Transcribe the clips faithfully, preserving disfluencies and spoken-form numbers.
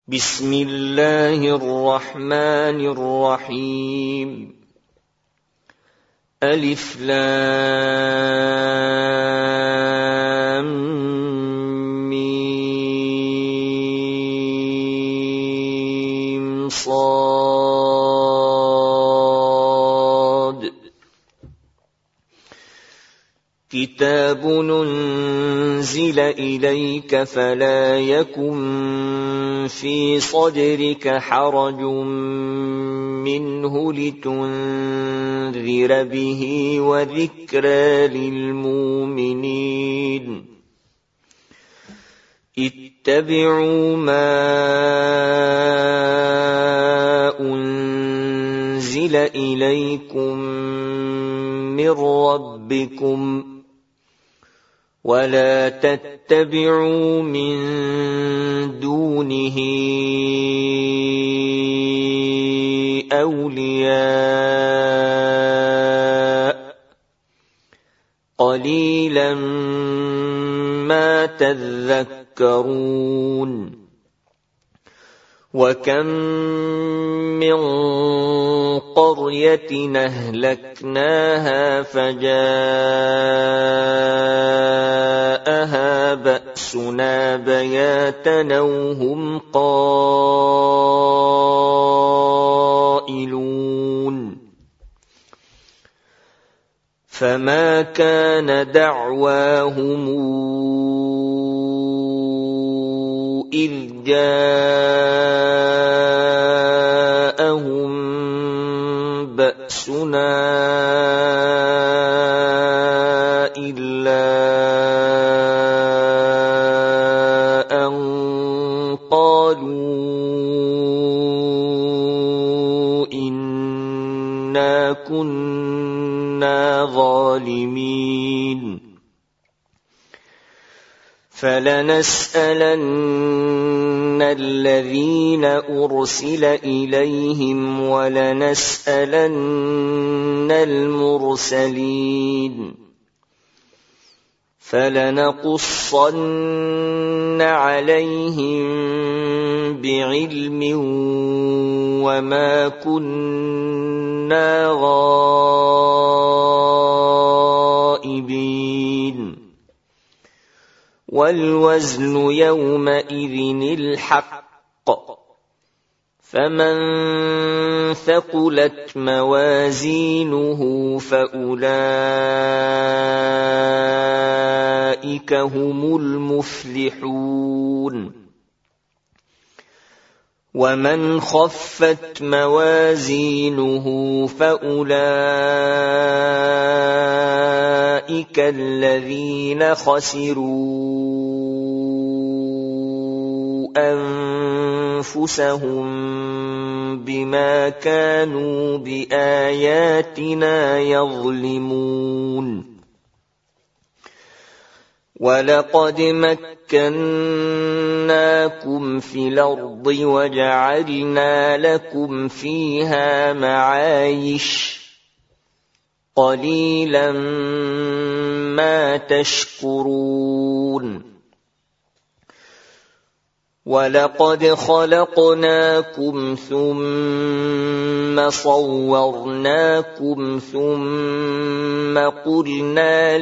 بسم الله الرحمن الرحيم. ألف لام ميم صاد. كتاب أنزل إليك فلا يكن في صدرك حرج منه لتنذر به وذكرى للمؤمنين. اتبعوا ما أنزل إليكم من ربكم ولا تتبعوا من دونه أولياء قليلا ما تذكرون. وكم من قرية أهلكناها فجاءها بأسنا بياتا وهم قائلون. فما كان دعواهم إذ جاءهم بأسنا إلا أن قالوا إنا كنا ظالمين. فلنسألن الذين أرسل إليهم ولنسألن المرسلين. فلنقصن عليهم بعلم وما كنا غائبين. والوزن يومئذ الحق. فمن ثقلت موازينه فأولئك هم المفلحون. ومن خفت موازينه فأولئك الذين خسروا أنفسهم بما كانوا بآياتنا يظلمون. ولقد مكناكم في الأرض وجعلنا لكم فيها معايش قليلا ما تشكرون. ولقد خلقناكم ثم صورناكم ثم قلنا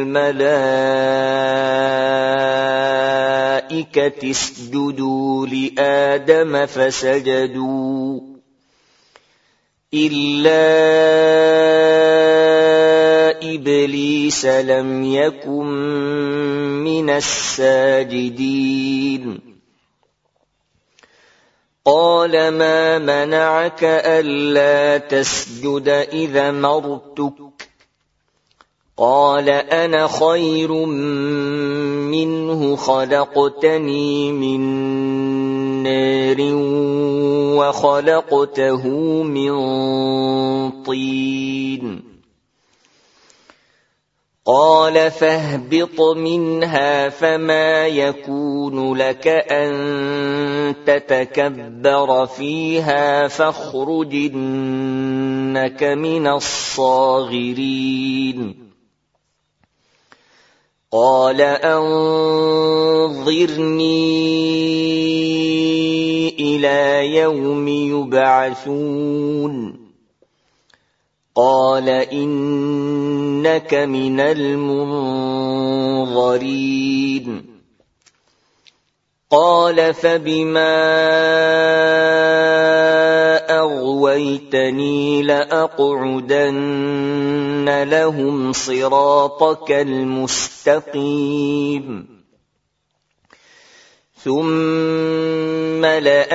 للملائكة اسجدوا لآدم فسجدوا إلا إبليس لم يكن من الساجدين. قال ما منعك ألا تسجد إذ أمرتك؟ قال أنا خير منه خلقتني من نار وخلقته من طين. قال فاهبط منها فما يكون لك أن تتكبر فيها فاخرج إنك من الصاغرين. قال أنظرني إلى يوم يبعثون قال إنك من المنظرين قال فبما أغويتني لأقعدن لهم صراطك المستقيم ثم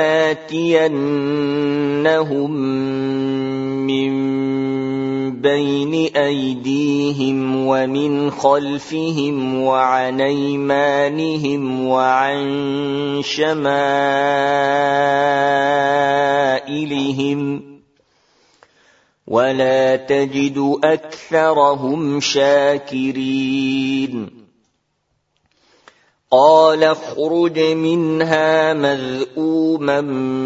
لآتينهم من بين أيديهم ومن خلفهم وعن أيمانهم وعن شمائلهم ولا تجد أكثرهم شاكرين قال اخرج منها مذءوما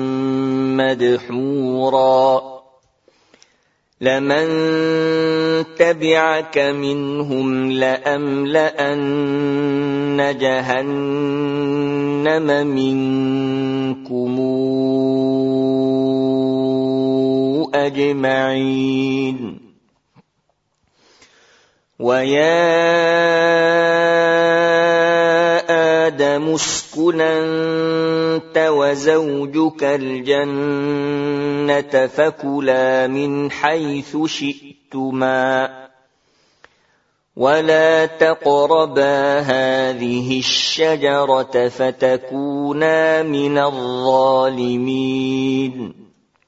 مدحورا لمن تبعك منهم لأملأن جهنم منكم أجمعين ويا آدم اسكن أنت وزوجك الجنة فكلا من حيث شئتما ولا تقربا هذه الشجرة فتكونا من الظالمين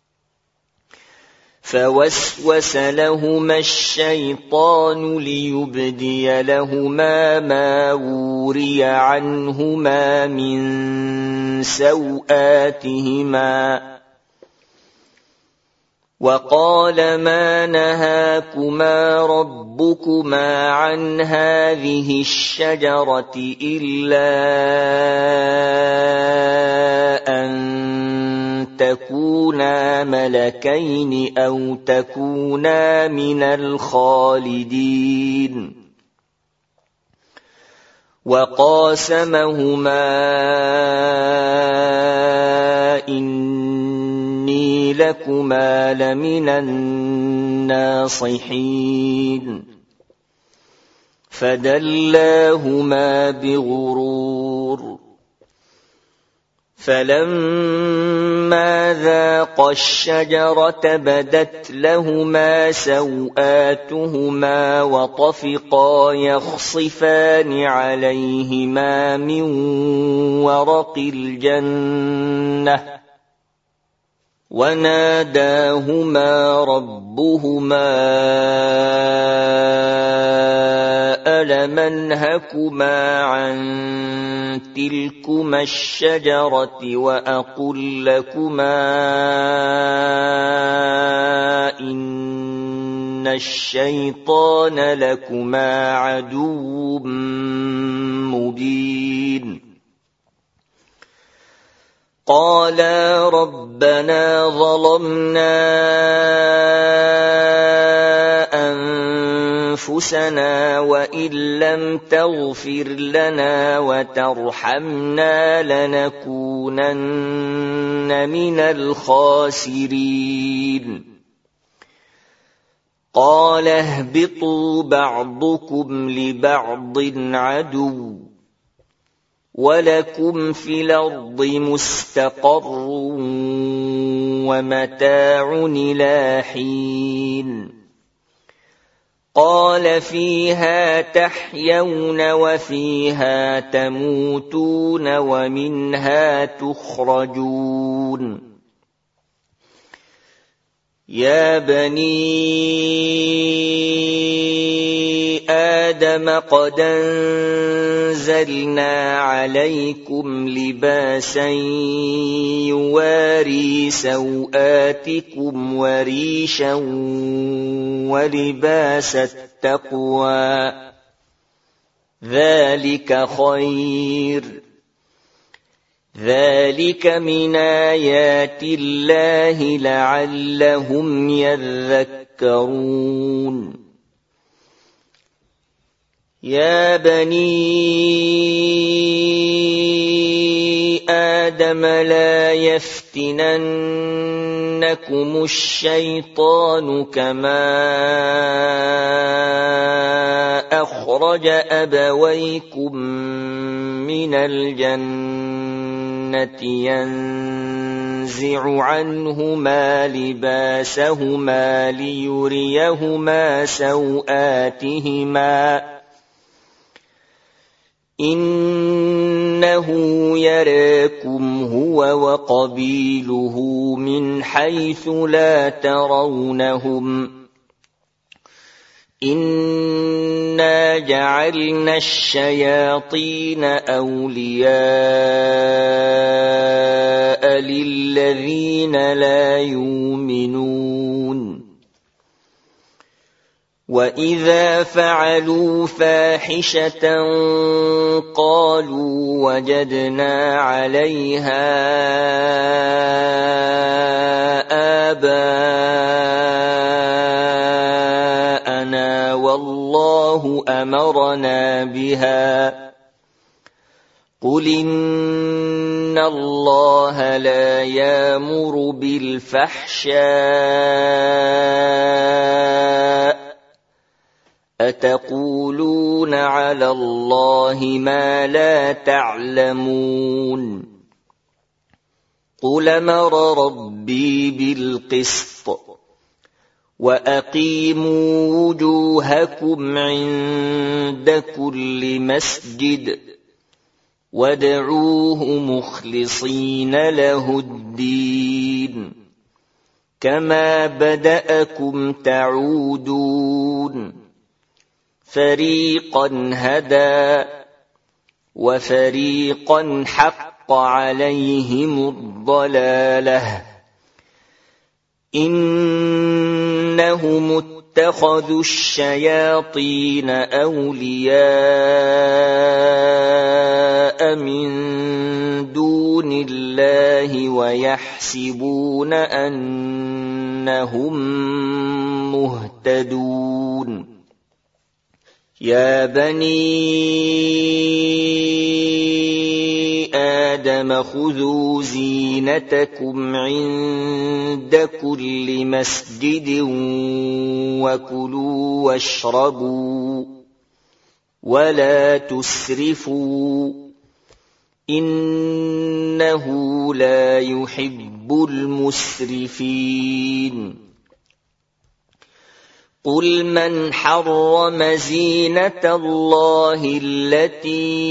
فوسوس لهما الشيطان ليبدي لهما ما وري عنهما من سوآتهما وقال ما نهاكما ربكما عن هذه الشجرة إلا أن تكونا ملكين أو تكونا من الخالدين وقاسمهما إني لكما لمن الناصحين فدلاهما بغرور فلما ذاقا الشجرة بدت لهما سوآتهما وطفقا يخصفان عليهما من ورق الجنة وناداهما ربهما ألم أنهكما عن تلكما الشجرة وأقل لكما إن الشيطان لكما عدو مبين قالا ربنا ظلمنا أنفسنا وإن لم تغفر لنا وترحمنا لنكونن من الخاسرين قال اهبطوا بعضكم لبعض عدو ولكم في الأرض مستقر ومتاع إلى حين قال فيها تحيون وفيها تموتون ومنها تخرجون يا بني آدم قد أنزلنا عليكم لباسا يواري سوآتكم وريشا ولباس التقوى ذلك خير ذلك من آيات الله لعلهم يذكرون يا بني آدم لا يفتننكم الشيطان كما أخرج أبويكم من الجنة ينزع عنهما لباسهما ليريهما سوآتهما إنه يراكم هو وقبيله من حيث لا ترونهم إنا جعلنا الشياطين أولياء للذين لا يؤمنون وإذا فعلوا فاحشة قالوا وجدنا عليها آباءنا والله أمرنا بها قل إن الله لا يأمر بالفحشاء أتقولون على الله ما لا تعلمون قل أمر ربي بالقسط وأقيموا وجوهكم عند كل مسجد وادعوه مخلصين له الدين كما بدأكم تعودون فريقا هدى وفريقا حق عليهم الضلالة إنهم اتخذوا الشياطين أولياء من دون الله ويحسبون أنهم مهتدون يا بني آدم خذوا زينتكم عند كل مسجد وكلوا واشربوا ولا تسرفوا إنه لا يحب المسرفين قل من حرم زينة الله التي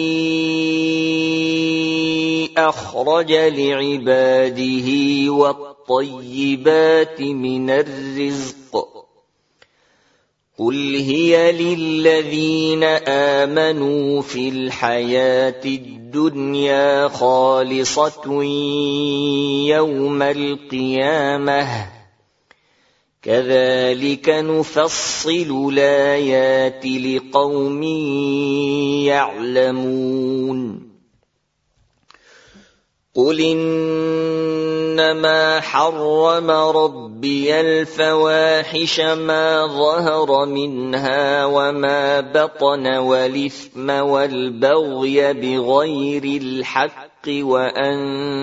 أخرج لعباده والطيبات من الرزق قل هي للذين آمنوا في الحياة الدنيا خالصة يوم القيامة كذلك نفصل الآيات لقوم يعلمون قل إنما حرم ربي الفواحش ما ظهر منها وما بطن والإثم والبغي بغير الحق وأن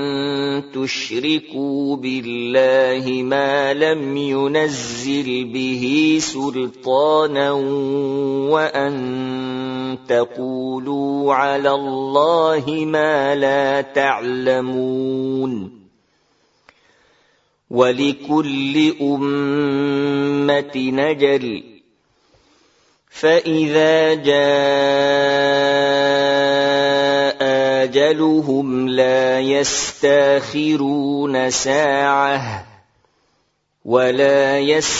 تشركوا بالله ما لم ينزل به سلطانا وأن تقولوا على الله ما لا تعلمون ولكل أمة نجل فإذا جاء أجلهم لا يستاخرون ساعة ولا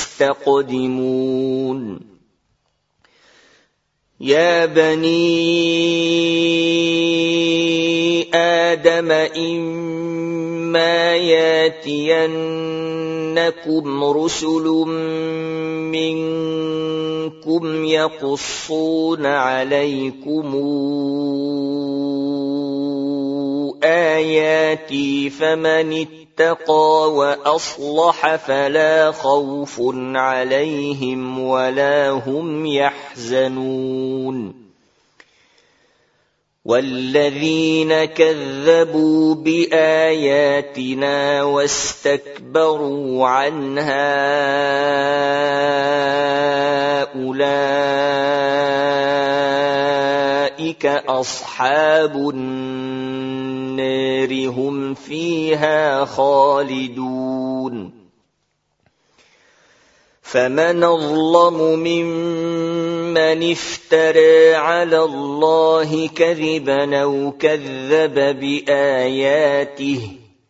يستقدمون يا بني آدم إما ياتينكم رسل منكم يقصون عليكم آياتي فمن اتقى وأصلح فلا خوف عليهم ولا هم يحزنون والذين كذبوا بآياتنا واستكبروا عنها أولئك أصحاب النار هم فيها خالدون فمن أظلم ممن افترى على الله كذبا أو كذب بآياته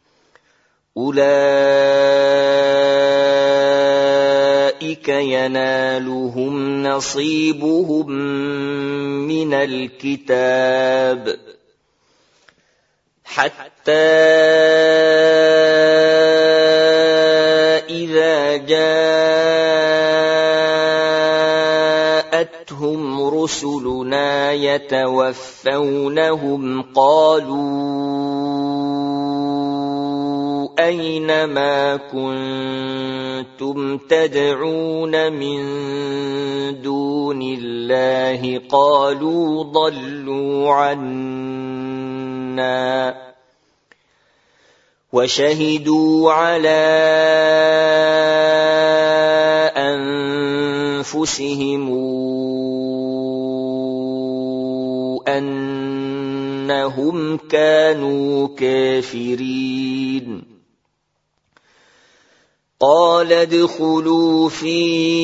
أولئك ينالهم نصيبهم من الكتاب حتى إذا جاءتهم رسلنا يتوفونهم قالوا أين ما كنتم تدعون من دون الله قالوا ضلوا عنا وشهدوا على أنفسهم أنهم كانوا كافرين قال ادخلوا في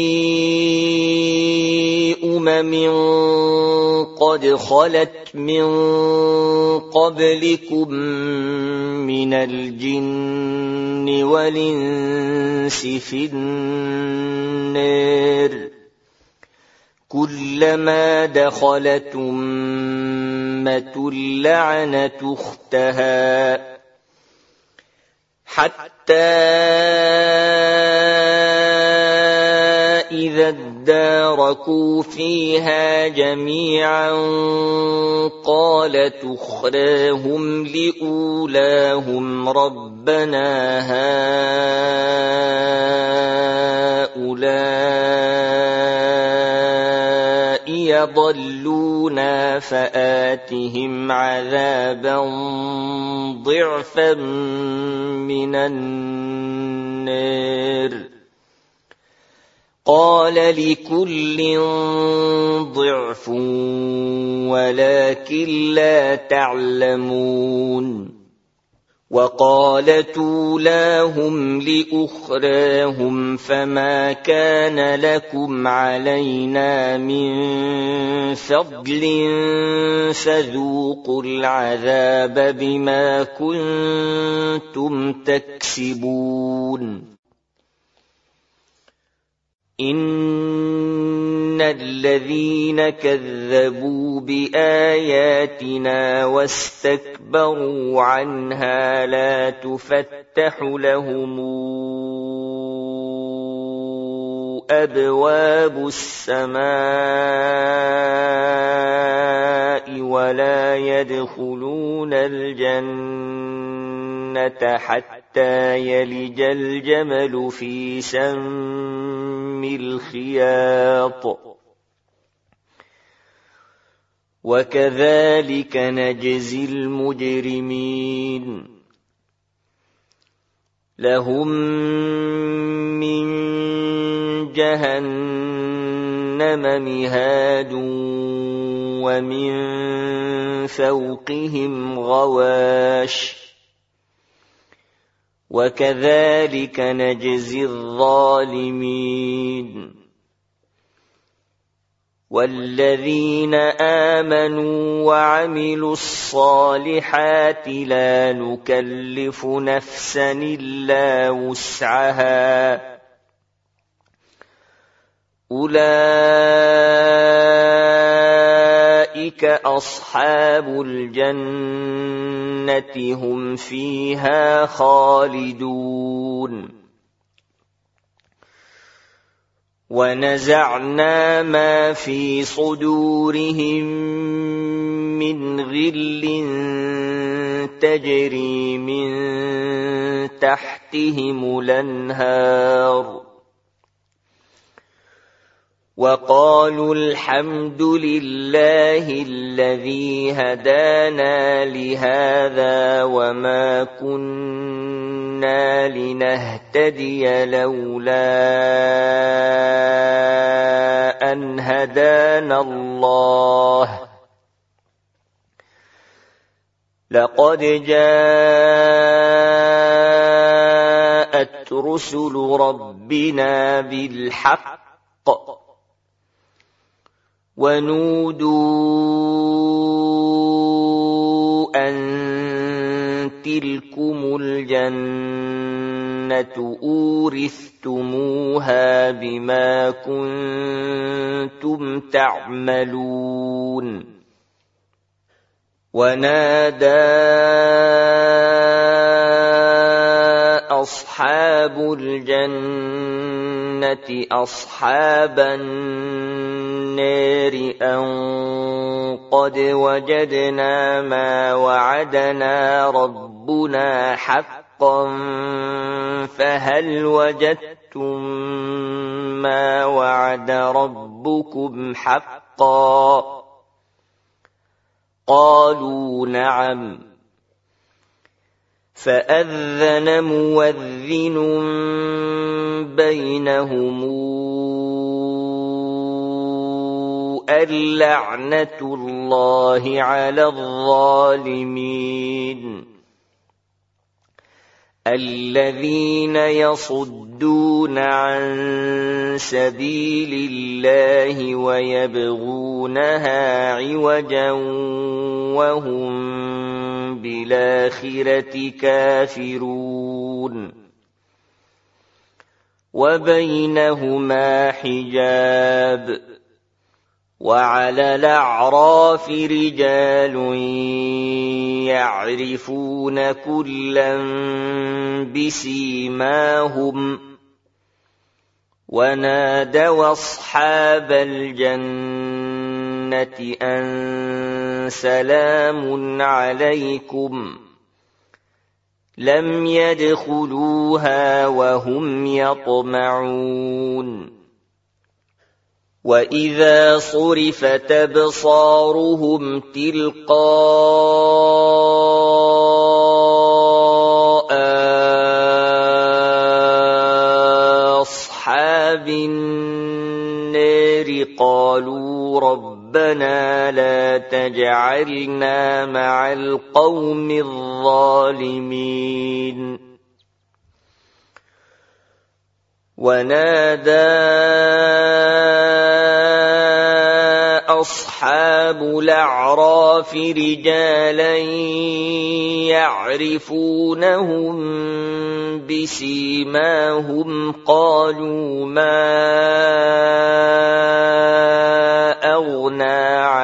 أمم قد خلت من قبلكم من الجن والإنس في النار كلما دخلت أمة لعنت أختها حتى إذا اداركوا فيها جميعا قالت أخراهم لأولاهم ربنا هؤلاء يضلونا فآتهم عذابا ضعفا من النار قال لكل ضعف ولكن لا تعلمون وقالت أولاهم لأخراهم فما كان لكم علينا من فضل فذوقوا العذاب بما كنتم تكسبون إن الذين كذبوا بآياتنا واستكبروا عنها لا تفتح لهم أبواب السماء ولا يدخلون الجنة حتى يلج الجمل في سم الخياط وكذلك نجزي المجرمين لهم من جهنم مهاد ومن فوقهم غواش وكذلك نجزي الظالمين والذين آمنوا وعملوا الصالحات لا نكلف نفسا إلا وسعها أولئك أصحاب الجنة هم فيها خالدون ونزعنا ما في صدورهم من غل تجري من تحتهم الأنهار وقالوا الحمد لله الذي هدانا لهذا وما كنا لنهتدي لولا أن هدانا الله لقد جاءت رسل ربنا بالحق ونودوا أن تلكم الجنة أورثتموها بما كنتم تعملون ونادى أصحاب الجنة أصحاب النار أن قد وجدنا ما وعدنا ربنا حقا فهل وجدتم ما وعد ربكم حقا قالوا نعم فأذن مؤذن بينهم اللعنة الله على الظالمين الذين يصدون عن سبيل الله ويبغونها عوجا وهم بالآخرة كافرون وبينهما حجاب وعلى الأعراف رجال يعرفون كلا بسيماهم ونادوا أصحاب الجنة أن سلام عليكم لم يدخلوها وهم يطمعون وإذا صرفت أبصارهم تلقاء أصحاب النار قالوا ربنا لا تجعلنا مع القوم الظالمين ونادى أصحاب الأعراف رجالا يعرفونهم بسيماهم قالوا ما أغنى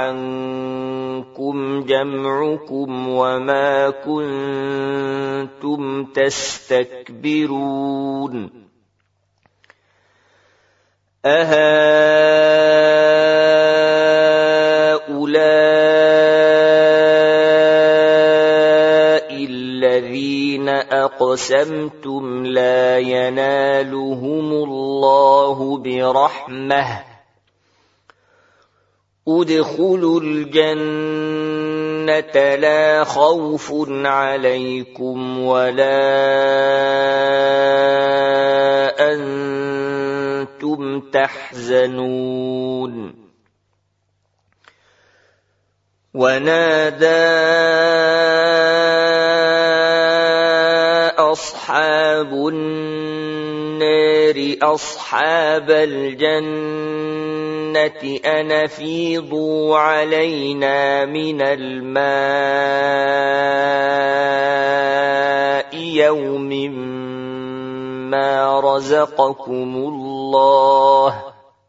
عنكم جمعكم وما كنتم تستكبرون أهؤلاء الذين أقسمتم لا ينالهم الله برحمة ادخلوا الجنة لا خوف عليكم ولا أنتم تحزنون ونادى أصحاب النار أصحاب الجنة أن أفيضوا علينا من الماء يوم ما رزقكم الله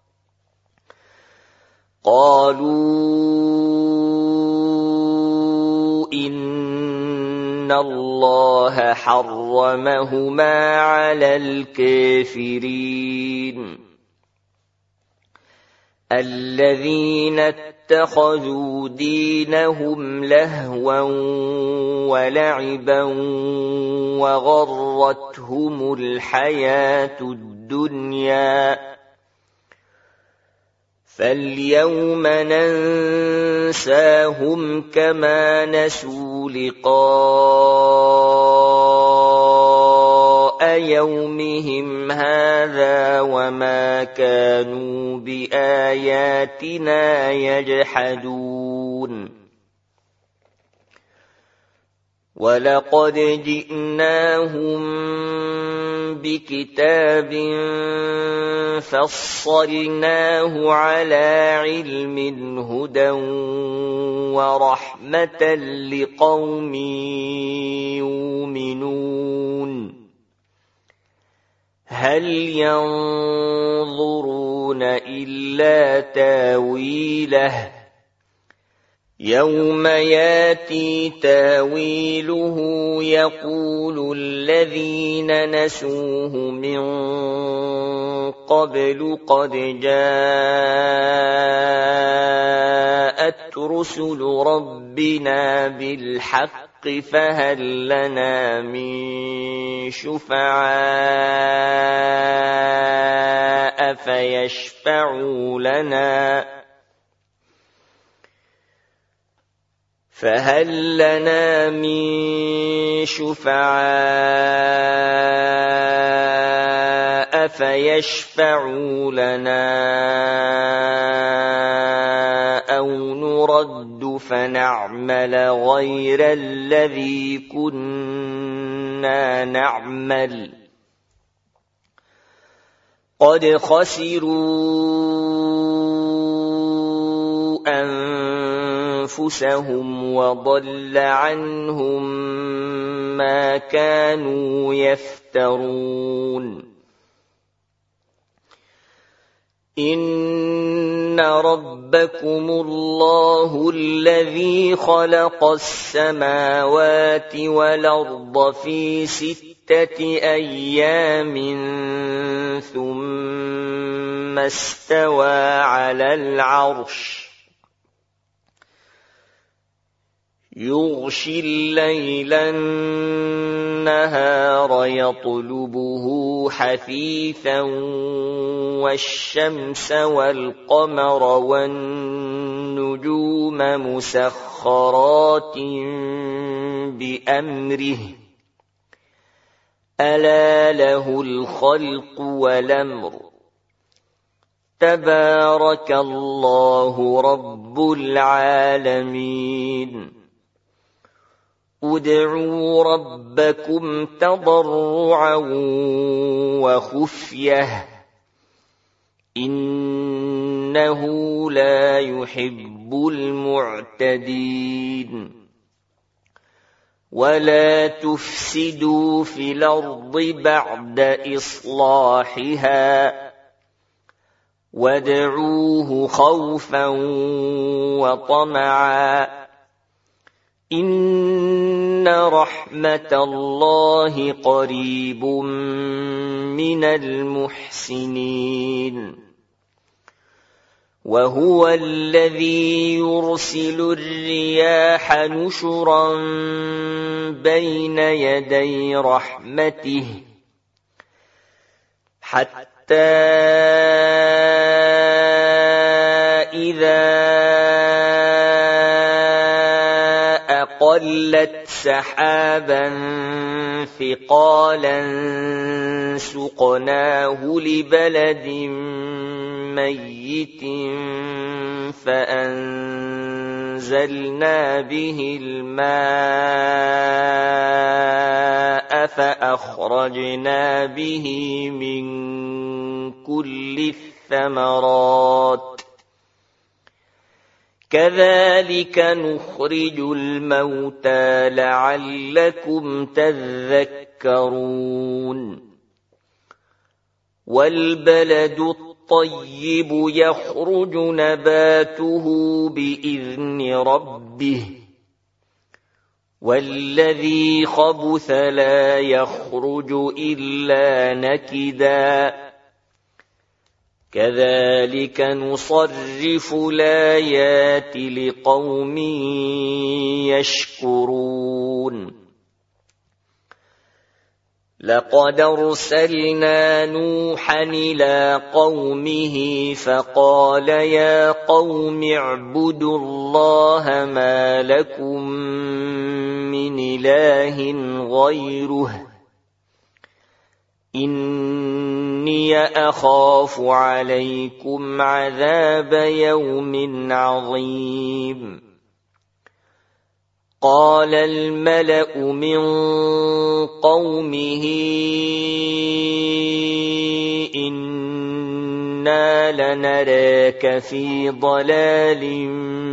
قالوا إن الله حرمهما على الكافرين الذين اتخذوا دينهم لهوا ولعبا وغرتهم الحياة الدنيا فاليوم ننساهم كما نسوا لقاء يومهم هذا وما كانوا بآياتنا يجحدون ولقد جئناهم بكتاب فصلناه على علم هدى ورحمة لقوم يؤمنون هل ينظرون إلا تاويله يوم ياتي تاويله يقول الذين نسوه من قبل قد جاءت رسل ربنا بالحق فهل لنا من شفعاء فيشفعوا لنا فهل لنا من شفعاء فيشفعوا لنا أو نرد فنعمل غير الذي كنا نعمل قد خسروا أنفسهم وضل عنهم ما كانوا يفترون إن ربكم الله الذي خلق السماوات والأرض في ستة أيام ثم استوى على العرش يغشي الليل النهار يطلبه حثيثا والشمس والقمر والنجوم مسخرات بأمره ألا له الخلق والأمر تبارك الله رب العالمين ادعوا ربكم تضرعا وخفية إنه لا يحب المعتدين ولا تفسدوا في الأرض بعد إصلاحها وادعوه خوفا وطمعا إن رحمة الله قريب من المحسنين وهو الذي يرسل الرياح نشرا بين يدي رحمته حتى إذا أقلت سحابا ثقالا سقناه لبلد ميت فأنزلنا به الماء فأخرجنا به من كل الثمرات كذلك نخرج الموتى لعلكم تذكرون والبلد الطيب يخرج نباته بإذن ربه والذي خبث لا يخرج إلا نكدا كذلك نصرف الآيات لقوم يشكرون لقد أرسلنا نوحا إلى قومه فقال يا قوم اعبدوا الله ما لكم من إله غيره إني أخاف عليكم عذاب يوم عظيم. قال الملأ من قومه إنا لنراك في ضلال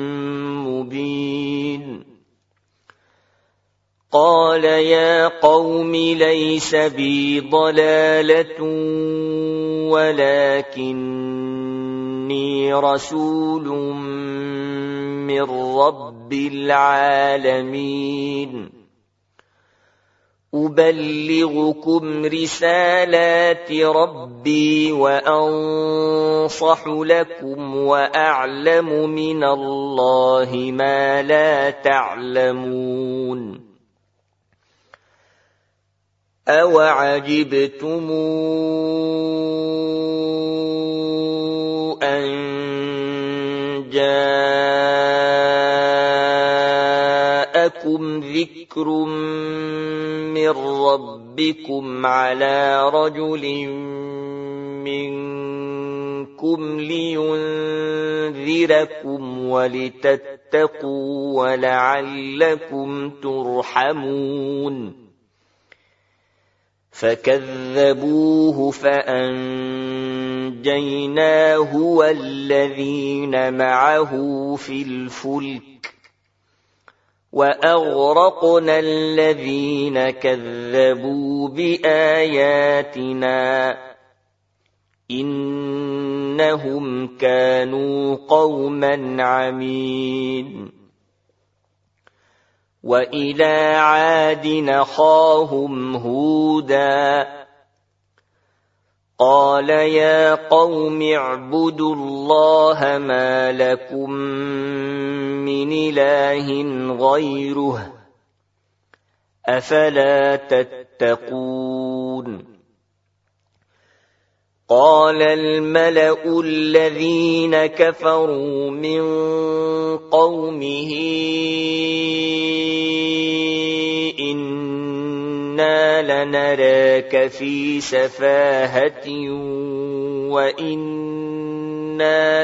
مبين. قال يا قوم ليس بي ضلالة ولكني رسول من رب العالمين أبلغكم رسالات ربي وأنصح لكم وأعلم من الله ما لا تعلمون. أوعجبتم أن جاءكم ذكر من ربكم على رجل منكم لينذركم ولتتقوا ولعلكم ترحمون. فكذبوه فأنجيناه والذين معه في الفلك وأغرقنا الذين كذبوا بآياتنا إنهم كانوا قوما عمين. وإلى عاد أخاهم هودا قال يا قوم اعبدوا الله ما لكم من إله غيره أفلا تتقون. قال الملأ الذين كفروا من قومه إنا لنراك في سفاهة وإنا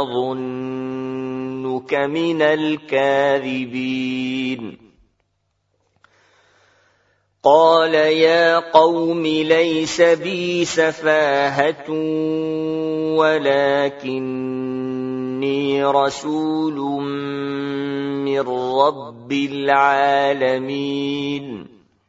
لنظنك من الكاذبين. قال يا قوم ليس بي سفاهة ولكني رسول من رب العالمين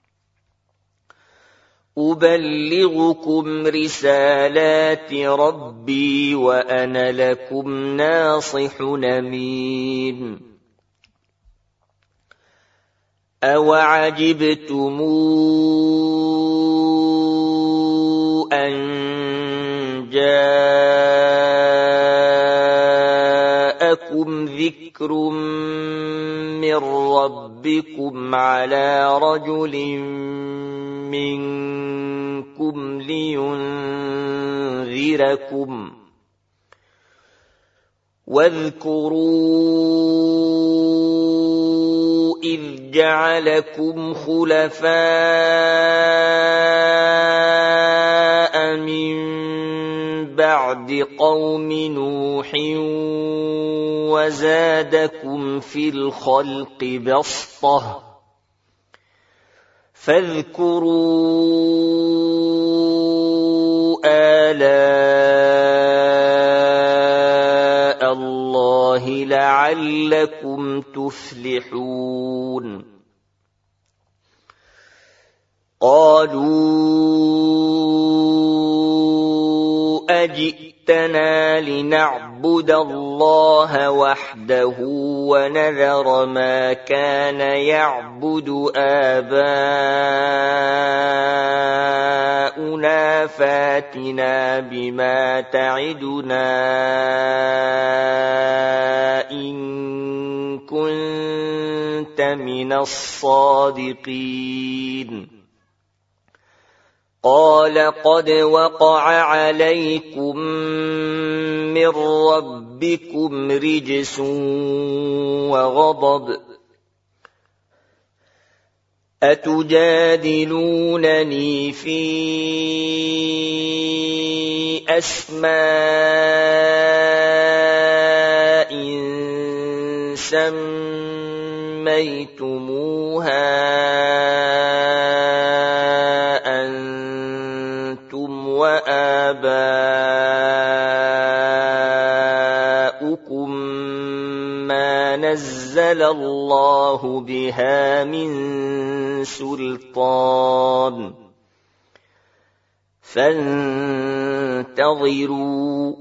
أبلغكم رسالات ربي وأنا لكم ناصح أمين. أوعجبتم أن جاءكم ذكر من ربكم على رجل منكم لينذركم واذكروا إذ جعلكم خلفاء من بعد قوم نوح وزادكم في الخلق بسطة فاذكروا آلاء الله لعلكم تفلحون. قالوا أجئتنا لنعبد الله وحده ونذر ما كان يعبد آباؤنا فاتنا بما تعدنا إن كنت من الصادقين. قال قد وقع عليكم من ربكم رجس وغضب أتجادلونني في أسماء سميتموها أنتم وآباؤكم ما نزل الله بها من سلطان فانتظروا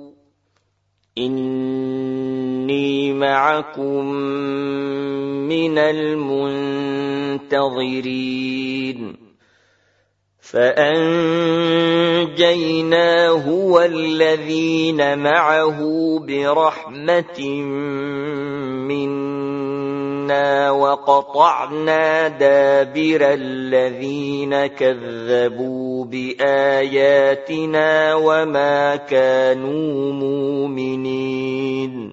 إني معكم من المنتظرين فأنجيناه والذين معه برحمة منا وقطعنا دابر الذين كذبوا بآياتنا وما كانوا مؤمنين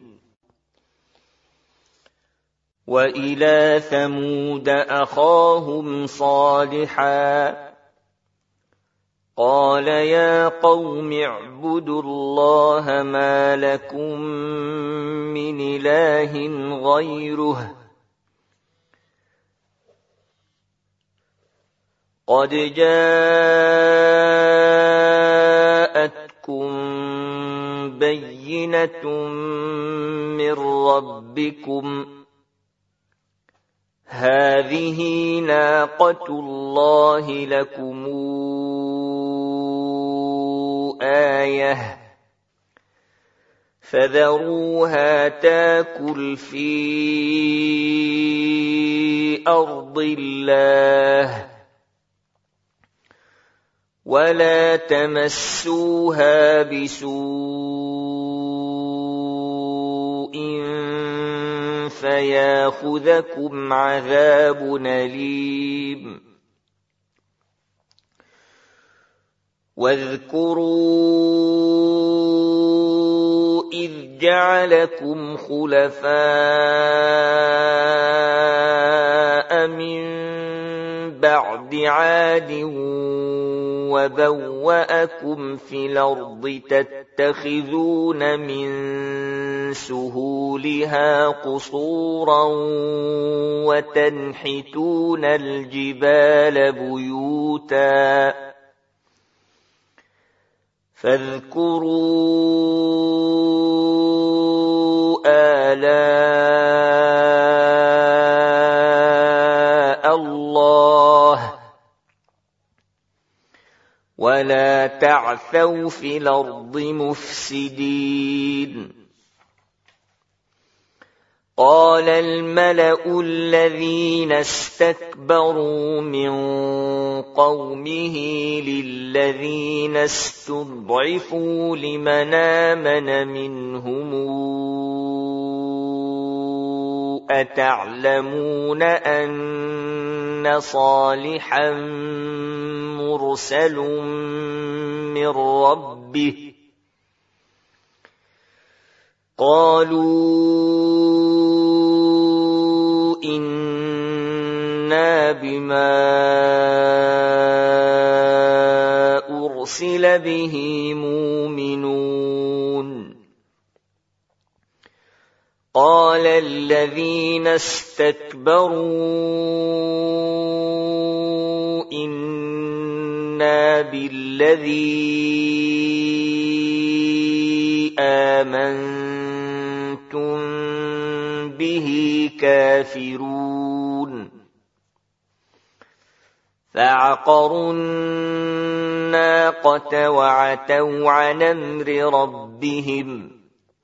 وإلى ثمود أخاهم صالحا قال يا قوم اعبدوا الله ما لكم من إله غيره قد جاءتكم بينة من ربكم هذه ناقة الله لكم آية فذروها تاكل في أرض الله ولا تمسوها بسوء فياخذكم عذاب أليم واذكروا إذ جعلكم خلفاء من بعد عاد وبوأكم في الأرض تتخذون من سهولها قصورا وتنحتون الجبال بيوتا فاذكروا آلاء الله ولا تعثوا في الأرض مفسدين قال الملأ الذين استكبروا من قومه للذين استضعفوا لمن آمن منهم أتعلمون أن صالحا مرسل من ربه قالوا إنا بما أرسل به مؤمنون قال الذين استكبروا إنا بالذي آمنتم به كافرون فعقروا الناقة وعتوا عن أمر ربهم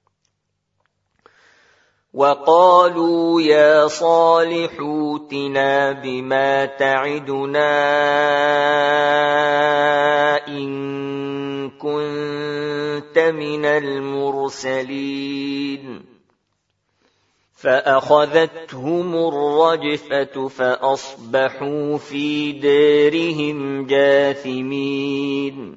وقالوا يا صالح ائتنا بما تعدنا إن كنت من المرسلين فأخذتهم الرجفة فأصبحوا في دارهم جاثمين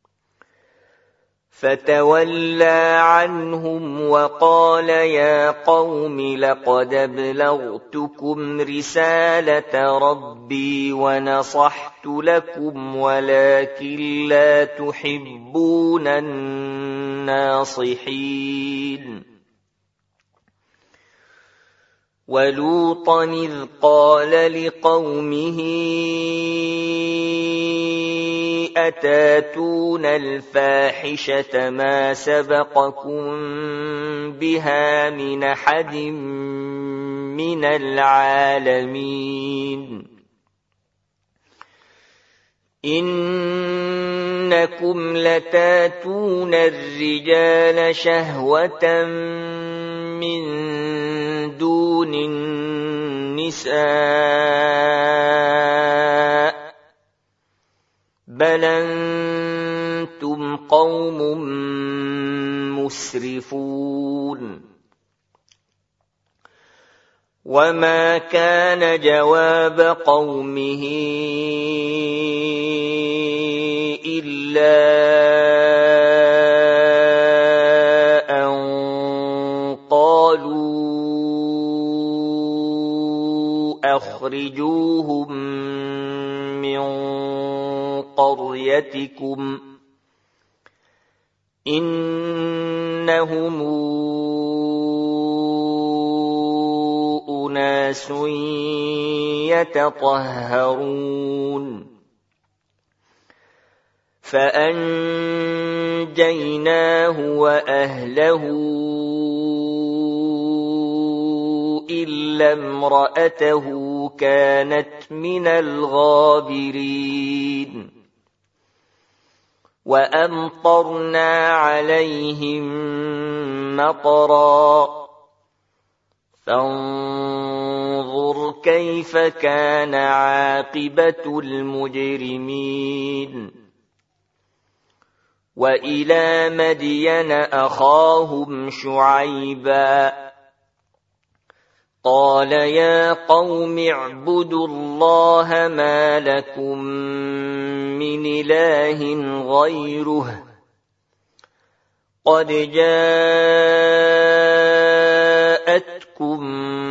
فتولى عنهم وقال يا قوم لقد أبلغتكم رسالة ربي ونصحت لكم ولكن لا تحبون الناصحين ولوطا إذ قال لقومه أتاتون الفاحشة ما سبقكم بها من أحد من العالمين إنكم لتاتون الرجال شهوة من دون النساء بل أنتم قوم مسرفون وما كان جواب قومه إلا أن قالوا أخرجوهم من قريتكم إنهم أناس يتطهرون فأنجيناه وأهله إلا امرأته كانت من الغابرين وأمطرنا عليهم مطرا فانظر كيف كان عاقبة المجرمين وإلى مدين أخاهم شعيبا قال يا قوم اعبدوا الله ما لكم من إله غيره قد جاءتكم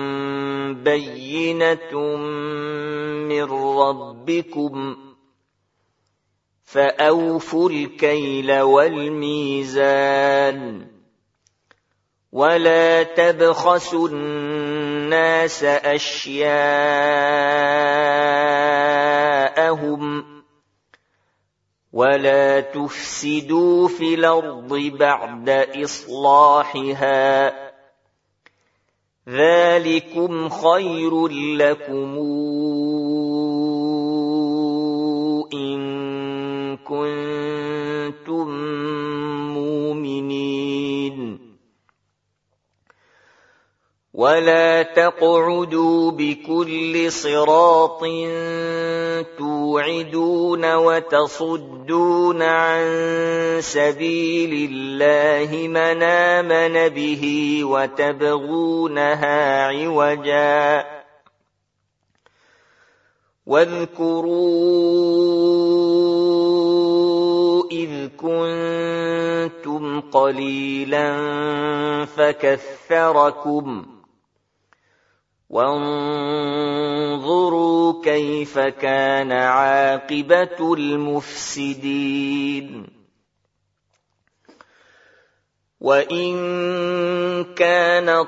بينة من ربكم فأوفوا الكيل والميزان ولا تبخسوا الناس أشياءهم ولا تفسدوا في الأرض بعد إصلاحها ذلكم خير لكم إن كنتم مؤمنين ولا تقعدوا بكل صراط توعدون وتصدون عن سبيل الله من آمن به وتبغونها عوجا واذكروا إذ كنتم قليلا فكثركم وانظروا كيف كان عاقبة المفسدين وإن كان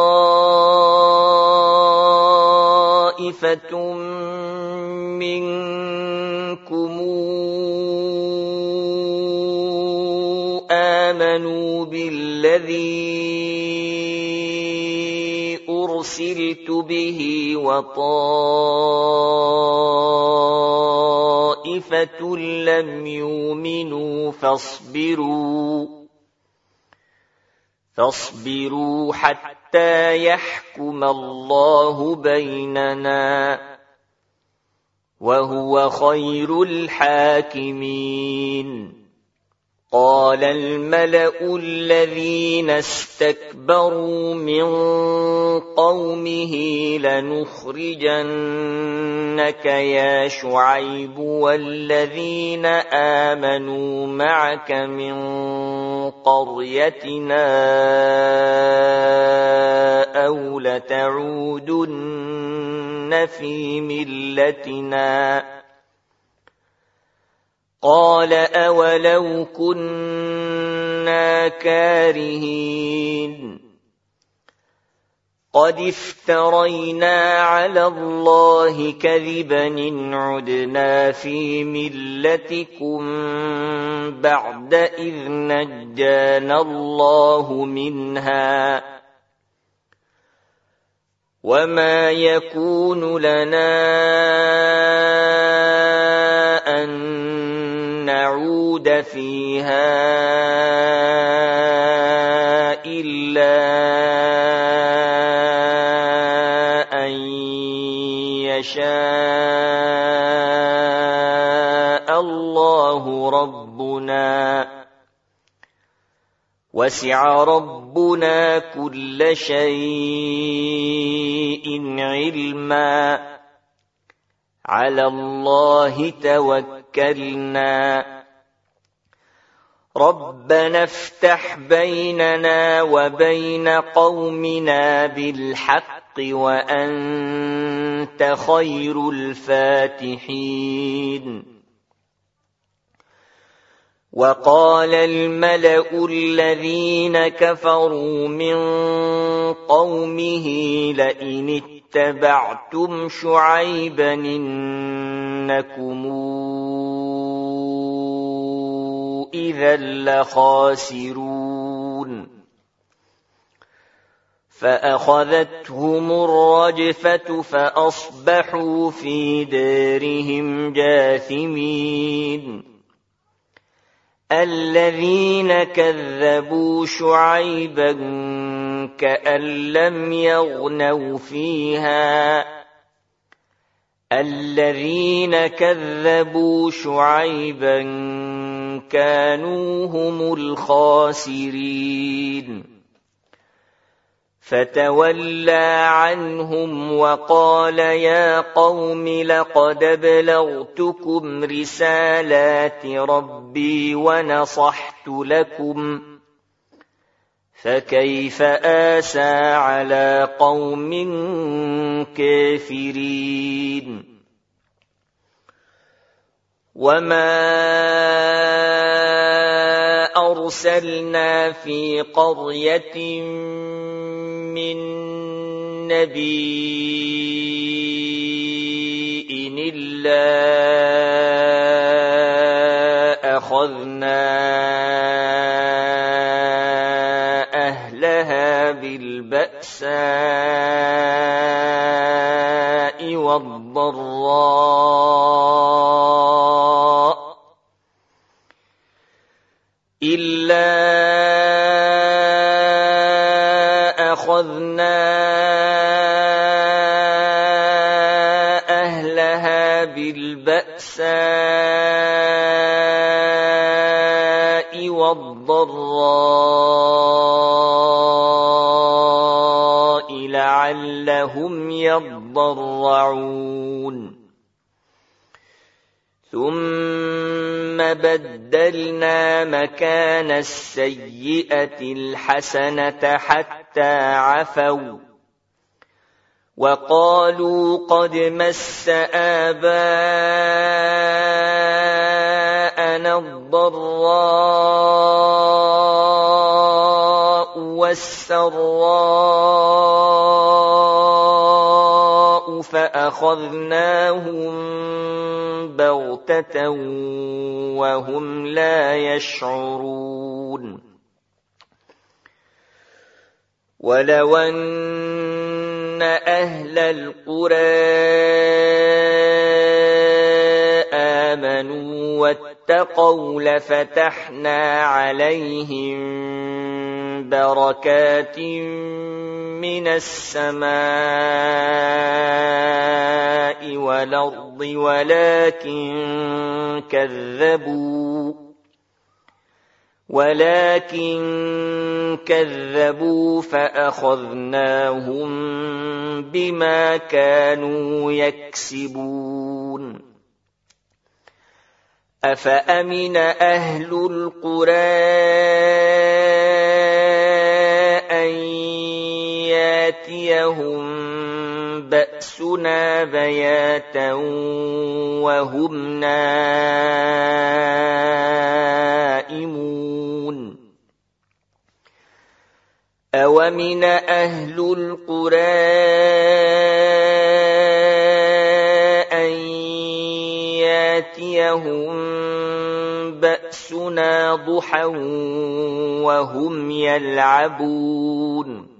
طائفة منكم آمنوا بالذي أرسلت به وطائفة لم يؤمنوا فاصبروا فاصبروا حتى يحكم الله بيننا وهو خير الحاكمين قال الملأ الذين استكبروا من قومه لنخرجنك يا شعيب والذين آمنوا معك من قريتنا أو لتعودن في ملتنا قال أولو كنا كارهين قد افترينا على الله كذبا إن عدنا في ملتكم بعد إذ نجانا الله منها وما يكون لنا أن نعود فيها إلا أن يشاء الله ربنا وسع ربنا كل شيء علما على الله توكلنا ربنا افتح بيننا وبين قومنا بالحق وأنت خير الفاتحين وقال الملأ الذين كفروا من قومه لئن اتبعتم شعيبا إنكم إذا لخاسرون فأخذتهم الرجفة فأصبحوا في دارهم جاثمين الذين كذبوا شعيبا كأن لم يغنوا فيها الذين كذبوا شعيبا كانوا هم الخاسرين فتولى عنهم وقال يا قوم لقد أبلغتكم رسالات ربي ونصحت لكم فكيف آسى على قوم كافرين وما أرسلنا في قرية من نبي إلا أخذنا أهلها بالبأساء والضراء إلا أخذنا أهلها بالبأساء والضراء لعلهم يضرعون ثم بدلنا مكان السيئة الحسنة حتى عفوا وقالوا قد مس آباءنا الضراء والسراء فأخذناهم بغتة وهم لا يشعرون ولو أن أهل القرى آمنوا واتقوا لفتحنا عليهم بركات من السماء والأرض ولكن كذبوا ولكن كذبوا فأخذناهم بما كانوا يكسبون أفأمن أهل القرى أن ياتيهم بأسنا بياتا وهم نائمون أومن أهل القرى أن ياتيهم بأسنا ضحى وهم يلعبون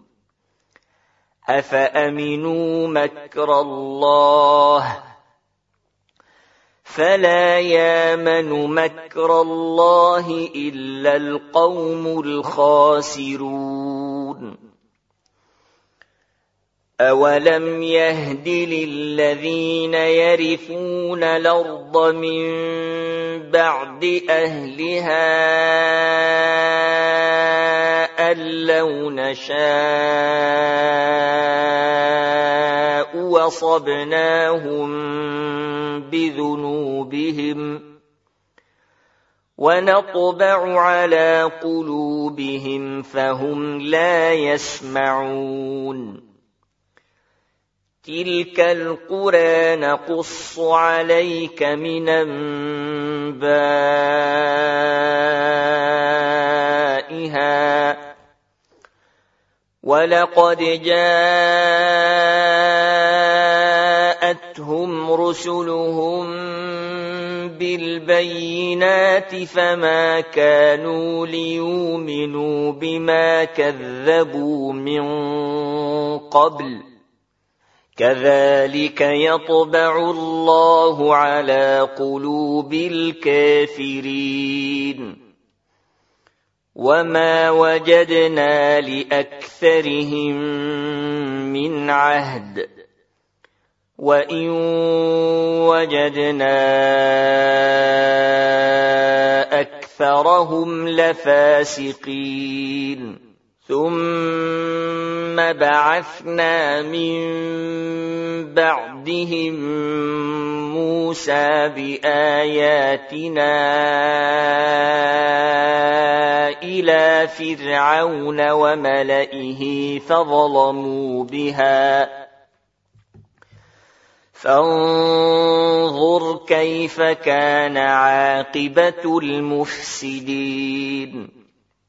أفأمنوا مكر الله فلا يامن مكر الله إلا القوم الخاسرون أولم يهد للذين يرثون الأرض من بعد أهلها أن لو نشاء وصبناهم بذنوبهم ونطبع على قلوبهم فهم لا يسمعون تلك القرى نقص عليك من أنبائها ولقد جاءتهم رسلهم بالبينات فما كانوا ليؤمنوا بما كذبوا من قبل كذلك يطبع الله على قلوب الكافرين وما وجدنا لأكثرهم من عهد وإن وجدنا أكثرهم لفاسقين ثم بعثنا من بعدهم موسى بآياتنا إلى فرعون وملئه فظلموا بها فانظر كيف كان عاقبة المفسدين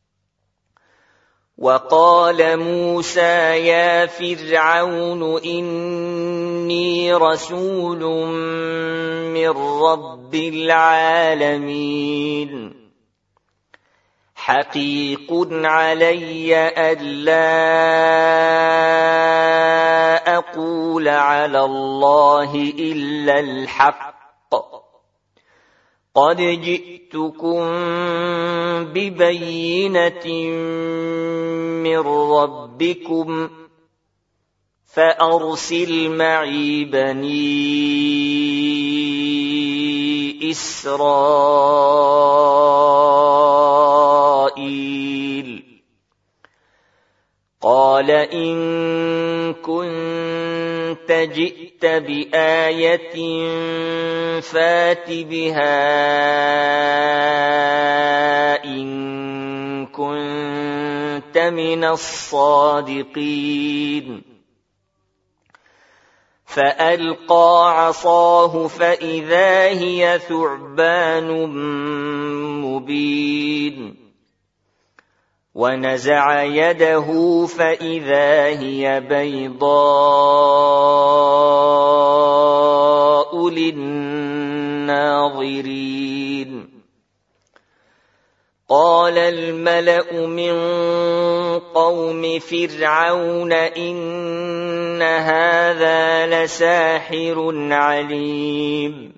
وقال موسى يا فرعون إني رسول من رب العالمين حقيق علي ألا أقول على الله إلا الحق قد جئتكم ببينة من ربكم فأرسل معي بني إسرائيل قال إن كنت جئت بآية فات بها إن كنت من الصادقين فألقى عصاه فإذا هي ثعبان مبين ونزع يده فإذا هي بيضاء للناظرين قال الملأ من قوم فرعون إن هذا لساحر عليم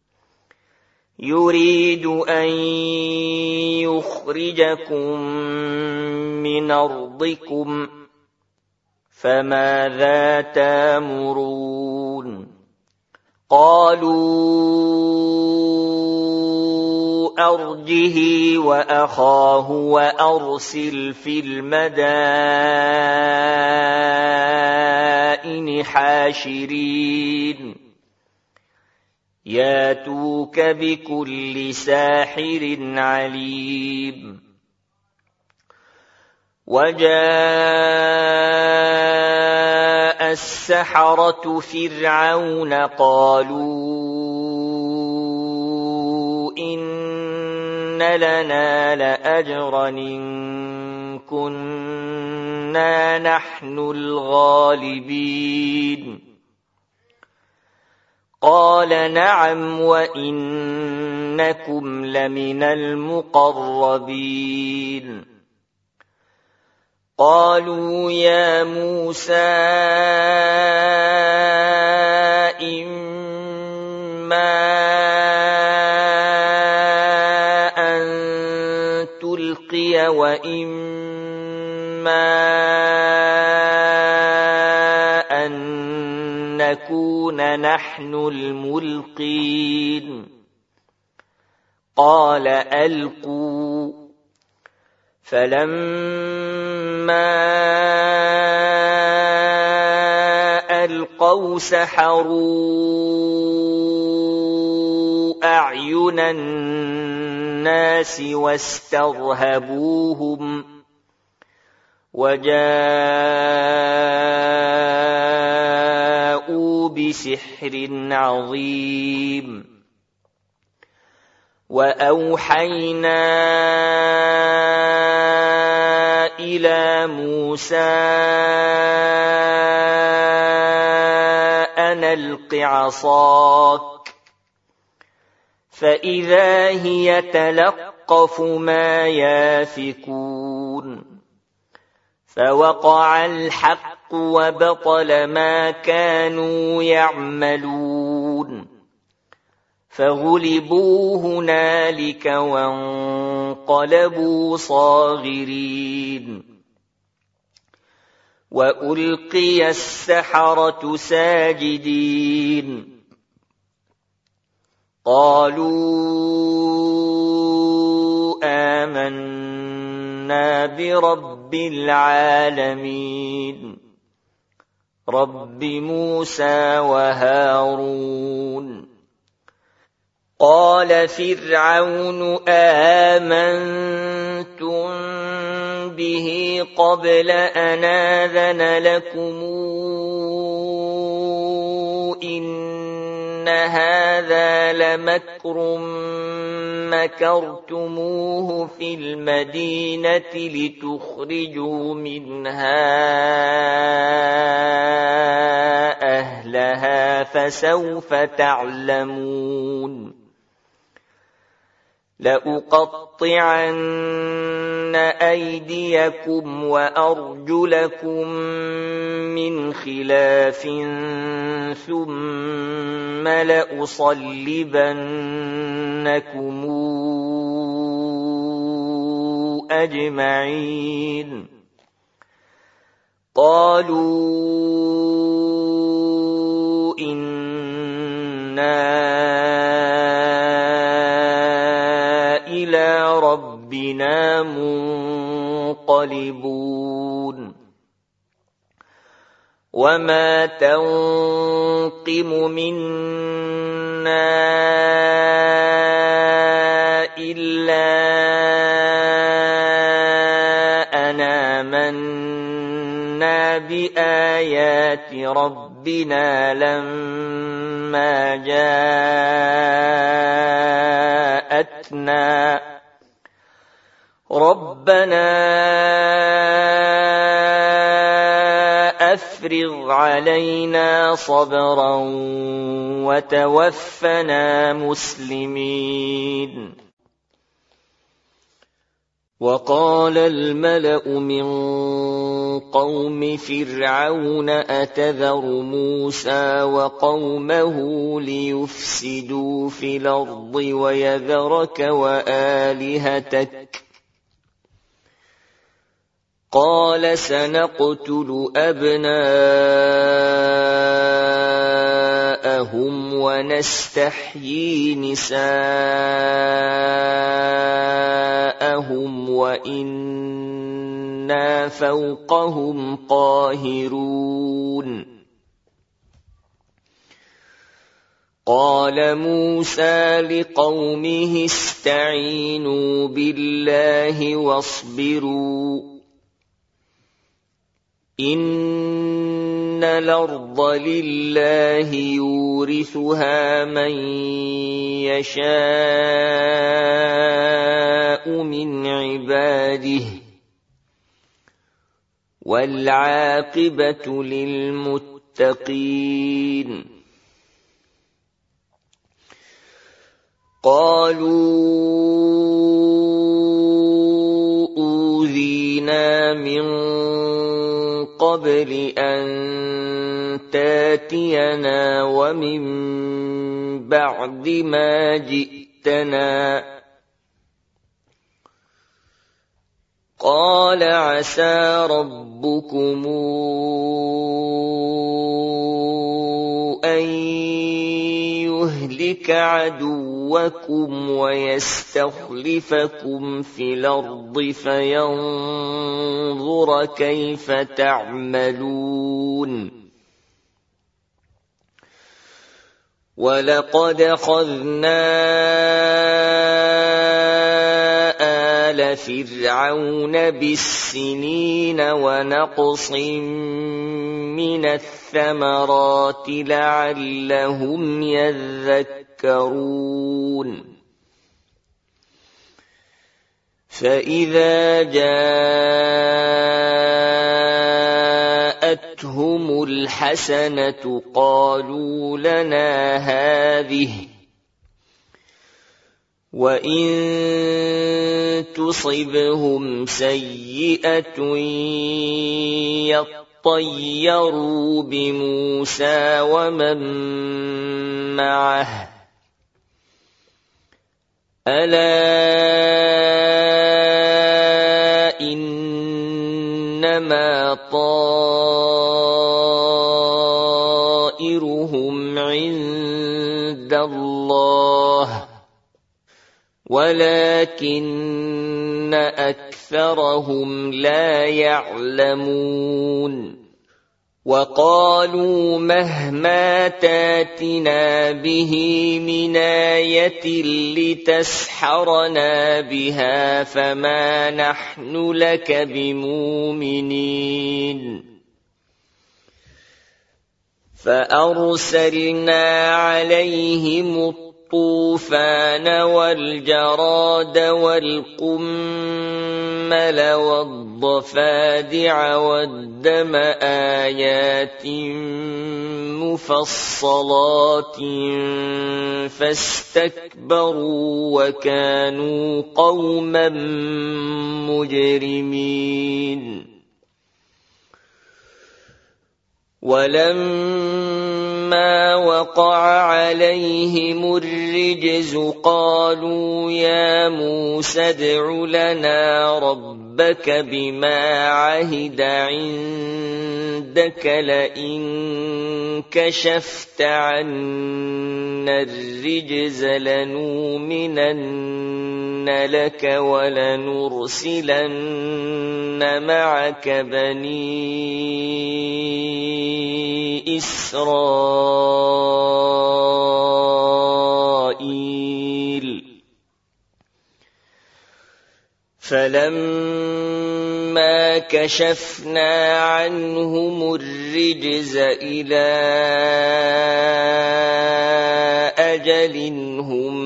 يريد أن يخرجكم من أرضكم فماذا تأمرون قالوا أرجه وأخاه وأرسل في المدائن حاشرين ياتوك بكل ساحر عليم وجاء السحرة فرعون قالوا إن لنا لأجرا إن كنا نحن الغالبين قال نعم وإنكم لمن المقربين قالوا يا موسى إما أن تلقي وإما أن نكون نحن الملقين قال ألقوا فلما ألقوا سحروا أعين الناس واسترهبوهم وجاءوا بسحر عظيم وأوحينا إلى موسى أن ألق عصاك فإذا هي تلقف ما يافكون فوقع الحق وبطل ما كانوا يعملون فغلبوا هنالك وانقلبوا صاغرين وألقي السحرة ساجدين قالوا آمنا برب العالمين رب موسى وهارون قال فرعون آمنتم به قبل أن آذن لكم إن هذا لمكر مكرتموه في المدينة لتخرجوا منها أهلها فسوف تعلمون لأقطعن أيديكم وأرجلكم من خلاف ثم لأصلبنكم أجمعين قالوا إنا إلى ربنا منقلبون وما تنقم منا إلا أن آمنا بآيات ربنا لما جاءتنا ربنا أفرغ علينا صبرا وتوفنا مسلمين وقال الملأ من قوم فرعون أتذر موسى وقومه ليفسدوا في الأرض ويذرك وآلهتك قال سنقتل أبناءهم نساءهم ونستحيي نساءهم وإنا فوقهم قاهرون قال موسى لقومه استعينوا بالله واصبروا إن الأرض لله يورثها من يشاء من عباده والعاقبة للمتقين قالوا أوذينا من قبل أن تاتينا ومن بعد ما جئتنا قال عسى ربكم أن يهلك عدوكم ويستخلفكم في الأرض فينظر كيف تعملون ولقد أخذنا آل فرعون بالسنين ونقص من الثمرات لعلهم يذكرون فإذا جاءتهم الحسنة قالوا لنا هذه وإن تصبهم سيئة يطيروا بموسى ومن معه ألا إنما طائرهم عند الله ولكن أكثرهم لا يعلمون وقالوا مهما تاتنا به من آية لتسحرنا بها فما نحن لك بمؤمنين فأرسلنا عليهم الطوفان والجراد والقمل والضفادع والدم آيات مفصلات فاستكبروا وكانوا قوما مجرمين ولما وقع عليهم الرجز قالوا يا موسى ادع لنا ربك بما عهد عندك لئن كشفت عنا الرجز لنؤمنن لك ولنرسلن معك بني إسرائيل فلما كشفنا عنهم الرجز إلى أجل هم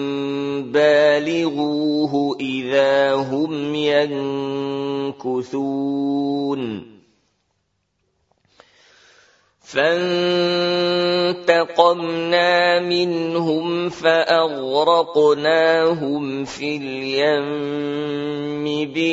بالغوه إذا هم ينكثون فانتقمنا منهم فأغرقناهم في اليم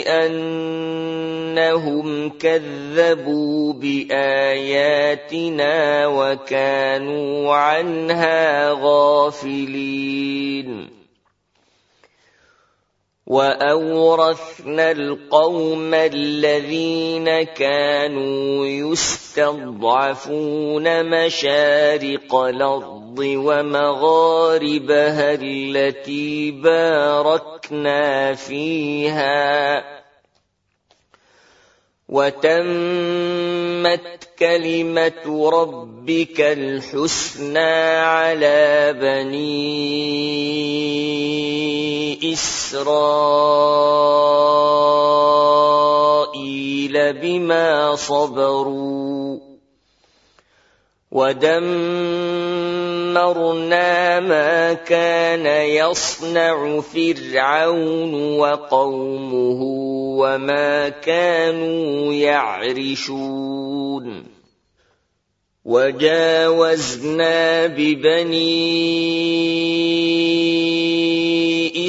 بأنهم كذبوا بآياتنا وكانوا عنها غافلين وأورثنا القوم الذين كانوا يستضعفون مشارق الأرض ومغاربها التي باركنا فيها وتمت كلمة ربك الحسنى على بني إسرائيل بما صبروا ودمرنا ما كان يصنع فرعون وقومه وما كانوا يعرشون وجاوزنا ببني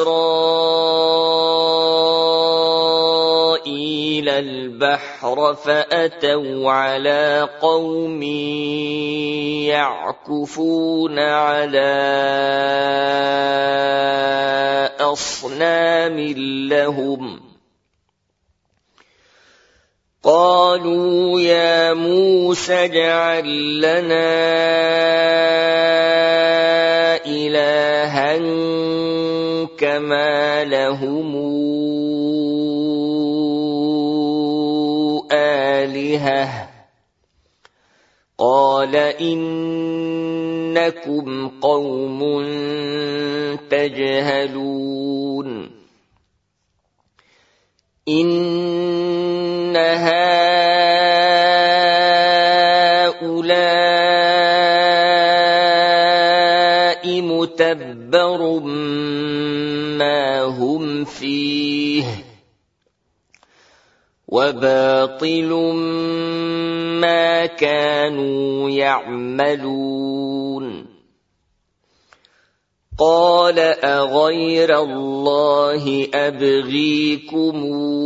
إسرائيل البحر فأتوا على قوم يعكفون على أصنام لهم قالوا يا موسى اجعل لنا إلها كما لهم آلهة قال إنكم قوم تجهلون إن هؤلاء متبر ما هم فيه وباطل ما كانوا يعملون قال أغير الله أبغيكم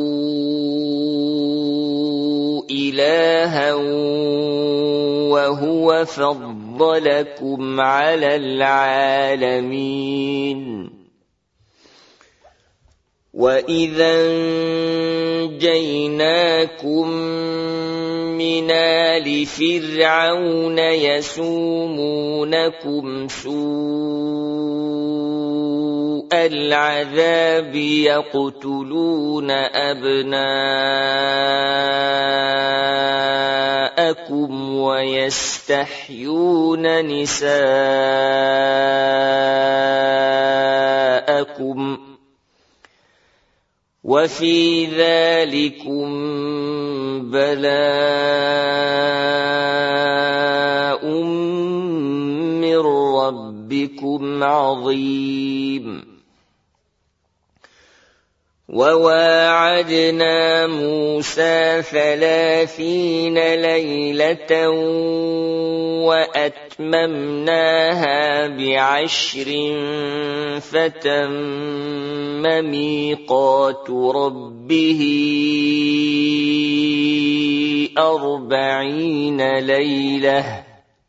إلها وهو فضلكم على العالمين وإذا أنجيناكم من آل فرعون يسومونكم سوء العذاب يقتلون أبناءكم ويستحيون نساءكم وفي ذلكم بلاء من ربكم عظيم وواعدنا موسى ثلاثين ليلة وأتممناها بعشر فتم ميقات ربه أربعين ليلة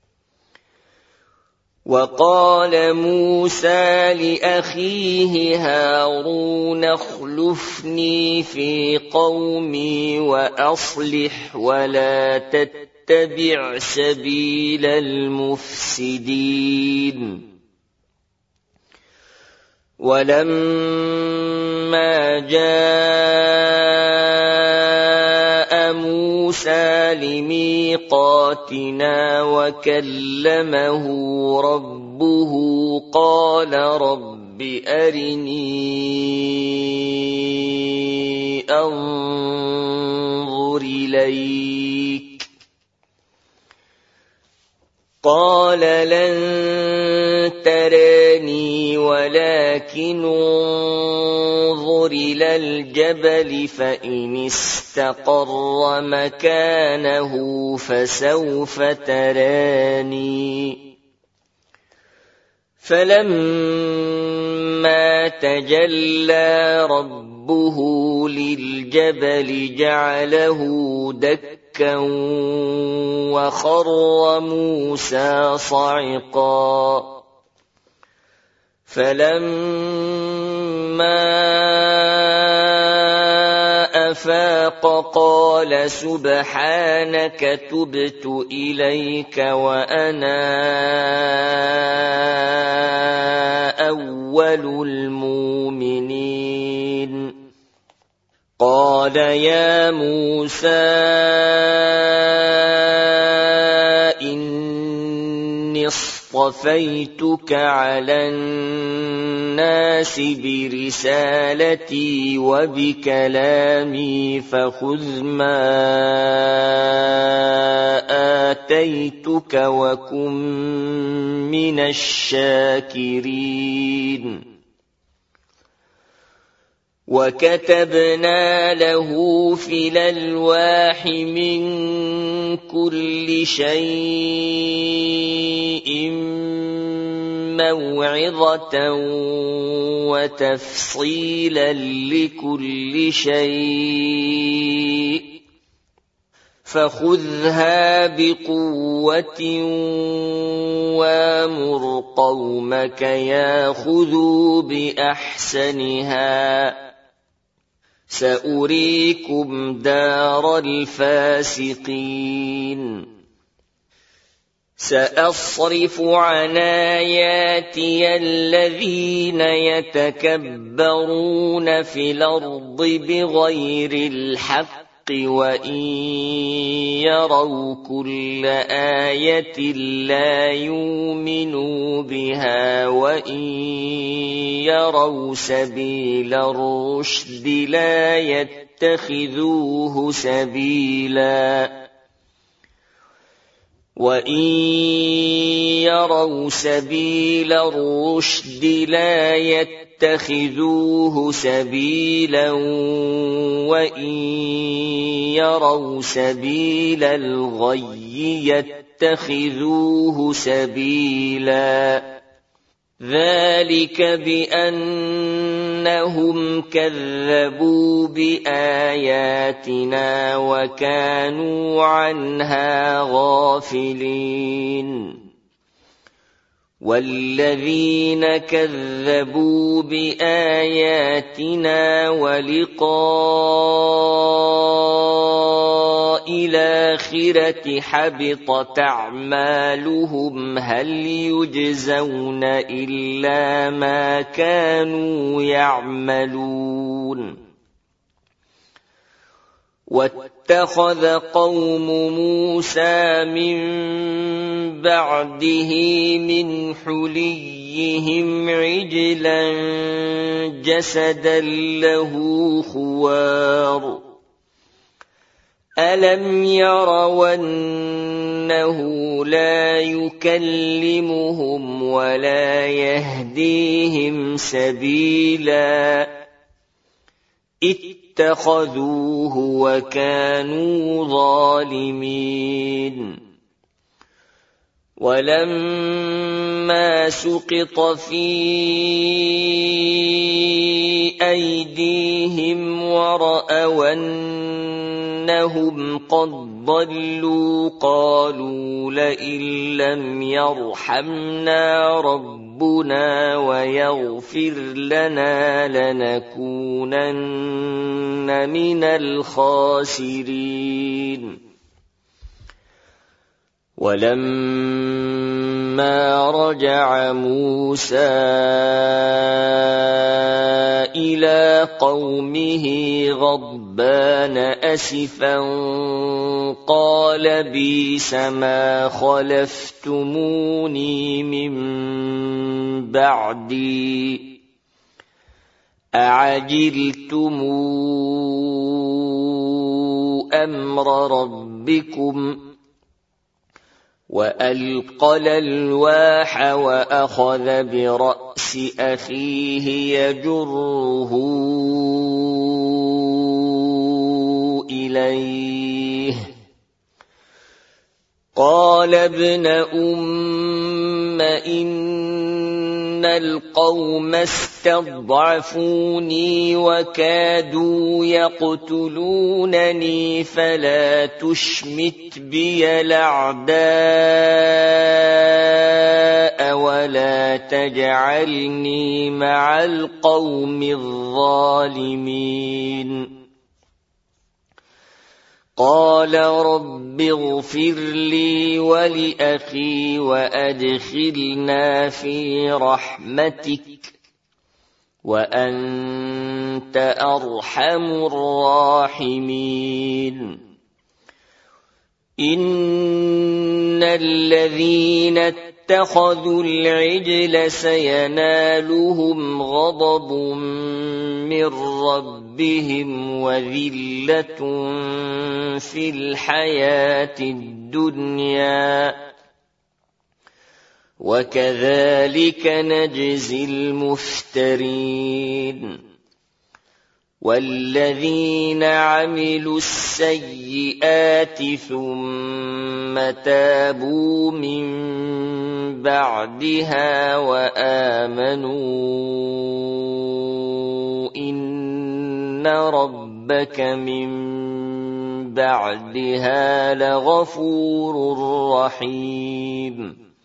وقال موسى لأخيه هارون اخلفني في قومي وأصلح ولا تتبع سبيل المفسدين ولما جاء موسى لميقاتنا وكلمه ربه قال رب أرني أنظر إليك قال لن تراني ولكن انظر إلى الجبل فإن استقر مكانه فسوف تراني فلما تجلى ربه للجبل جعله دكا وخر موسى صعقا فلما أفاق قال سبحانك تبت إليك وأنا أول المؤمنين قال يا موسى إني اصطفيتك على الناس برسالتي وبكلامي فخذ ما آتيتك وكن من الشاكرين وكتبنا له في الألواح من كل شيء موعظة وتفصيلا لكل شيء فخذها بقوة وامر قومك ياخذوا بأحسنها سأريكم دار الفاسقين سأصرف عن آياتي الذين يتكبرون في الأرض بغير الحق وإن يروا كل آية لا يؤمنوا بها وإن يروا سبيل الرشد لا يتخذوه سبيلا وإن يروا سبيل الرشد لا يتخذوه سبيلا وإن يروا سبيل الغي يتخذوه سبيلا ذلك بأنهم كذبوا بآياتنا وكانوا عنها غافلين والذين كذبوا بآياتنا ولقاء الآخرة حبطت أعمالهم هل يجزون إلا ما كانوا يعملون واتخذ قوم موسى من بعده من حليهم عجلا جسدا له خوار ألم يروا أنه لا يكلمهم ولا يهديهم سبيلا اتخذوه وكانوا ظالمين ولما سقط في أيديهم ورأوا أنهم قد ضلوا قالوا لئن لم يرحمنا ربنا ويغفر لنا لنكونن من الخاسرين ولما رجع موسى إلى قومه غضبان أسفا قال بئس ما خلفتموني من بعدي أعجلتم أمر ربكم وألقى الألواح وأخذ برأس أخيه يجره إليه قال ابن أم إن القوم استضعفوني وكادوا يقتلونني فلا تشمت بي الأعداء ولا تجعلني مع القوم الظالمين قال رب اغفر لي ولأخي وأدخلنا في رحمتك وأنت أرحم الراحمين إن الذين اتخذوا العجل سينالهم غضب من ربهم وذلة في الحياة الدنيا وكذلك نجزي المفترين والذين عملوا السيئات ثم تابوا من بعدها وآمنوا إن ربك من بعدها لغفور رحيم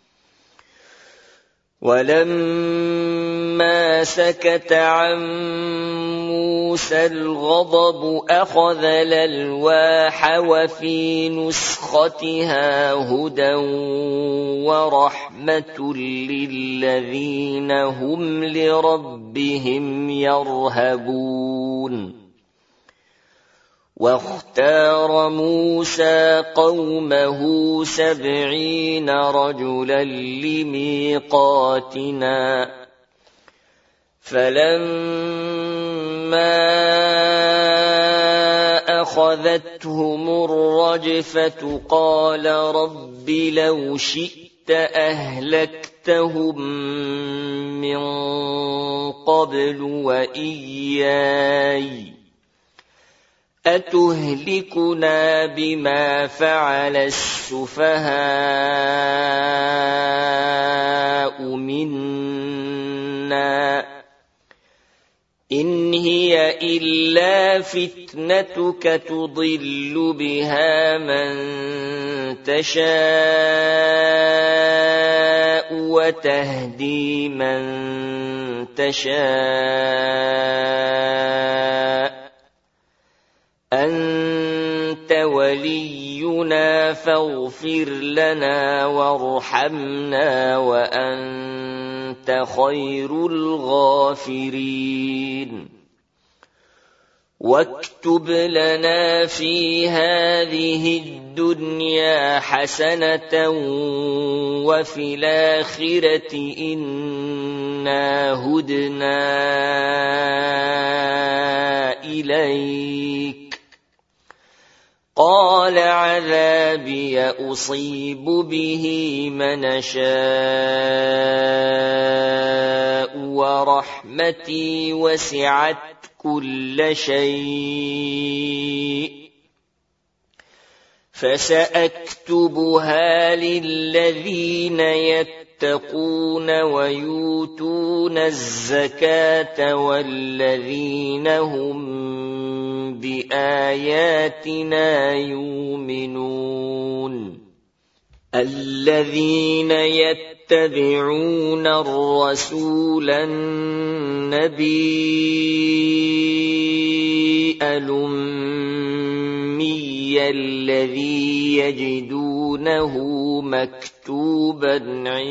ولما سكت عن موسى الغضب أخذ الألواح وفي نسختها هدى ورحمة للذين هم لربهم يرهبون واختار موسى قومه سبعين رجلا لميقاتنا فلما أخذتهم الرجفة قال رب لو شئت أهلكتهم من قبل وإياي أتهلكنا بما فعل السفهاء منا إن هي إلا فتنتك تضل بها من تشاء وتهدي من تشاء أنت ولينا فاغفر لنا وارحمنا وأنت خير الغافرين واكتب لنا في هذه الدنيا حسنة وفي الآخرة إنا هدنا إليك قال عذابي أصيب به من شاء ورحمتي وسعت كل شيء فسأكتبها للذين يتقون ويؤتون الزكاة والذين هم بآياتنا يؤمنون الذين يتبعون الرسول النبي الأمي الذي يجدونه مكتوبا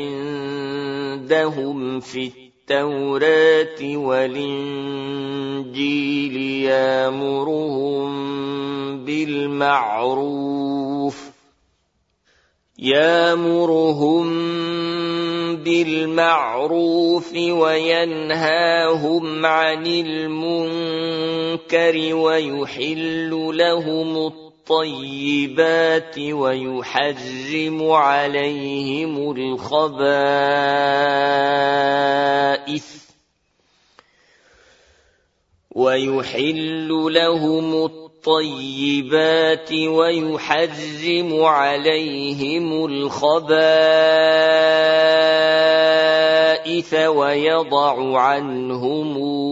عندهم في التوراة والإنجيل يأمرهم بالمعروف يأمرهم بالمعروف وينهاهم عن المنكر ويحل لهم الطيبات ويحرم عليهم الخبائث ويحل لهم الطيبات ويحرم عليهم الخبائث ويضع عنهم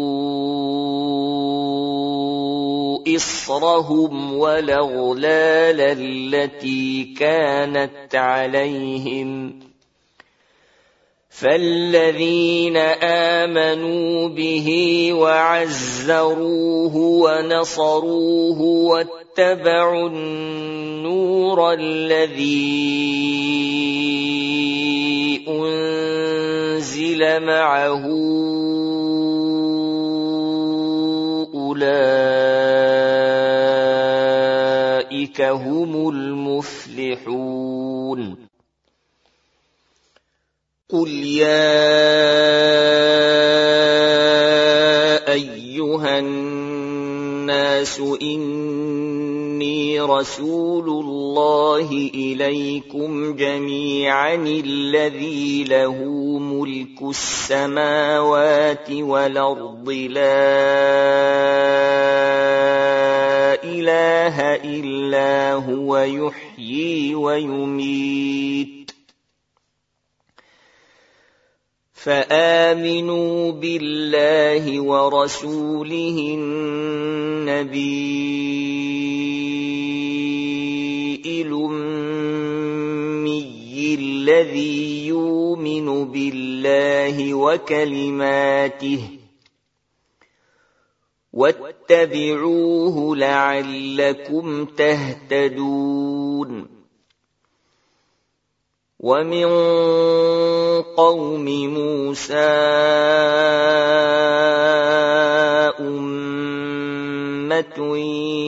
إصرهم والأغلال التي كانت عليهم فالذين آمنوا به وعزروه ونصروه واتبعوا النور الذي أنزل معه أولئك هم المفلحون. قل يا أيها الناس إني رسول الله إليكم جميعا الذي له ملك السماوات والأرض لا إله إلا هو يحيي ويميت فآمنوا بالله ورسوله النبي الأمي الذي يؤمن بالله وكلماته واتبعوه لعلكم تهتدون. ومن قوم موسى أمة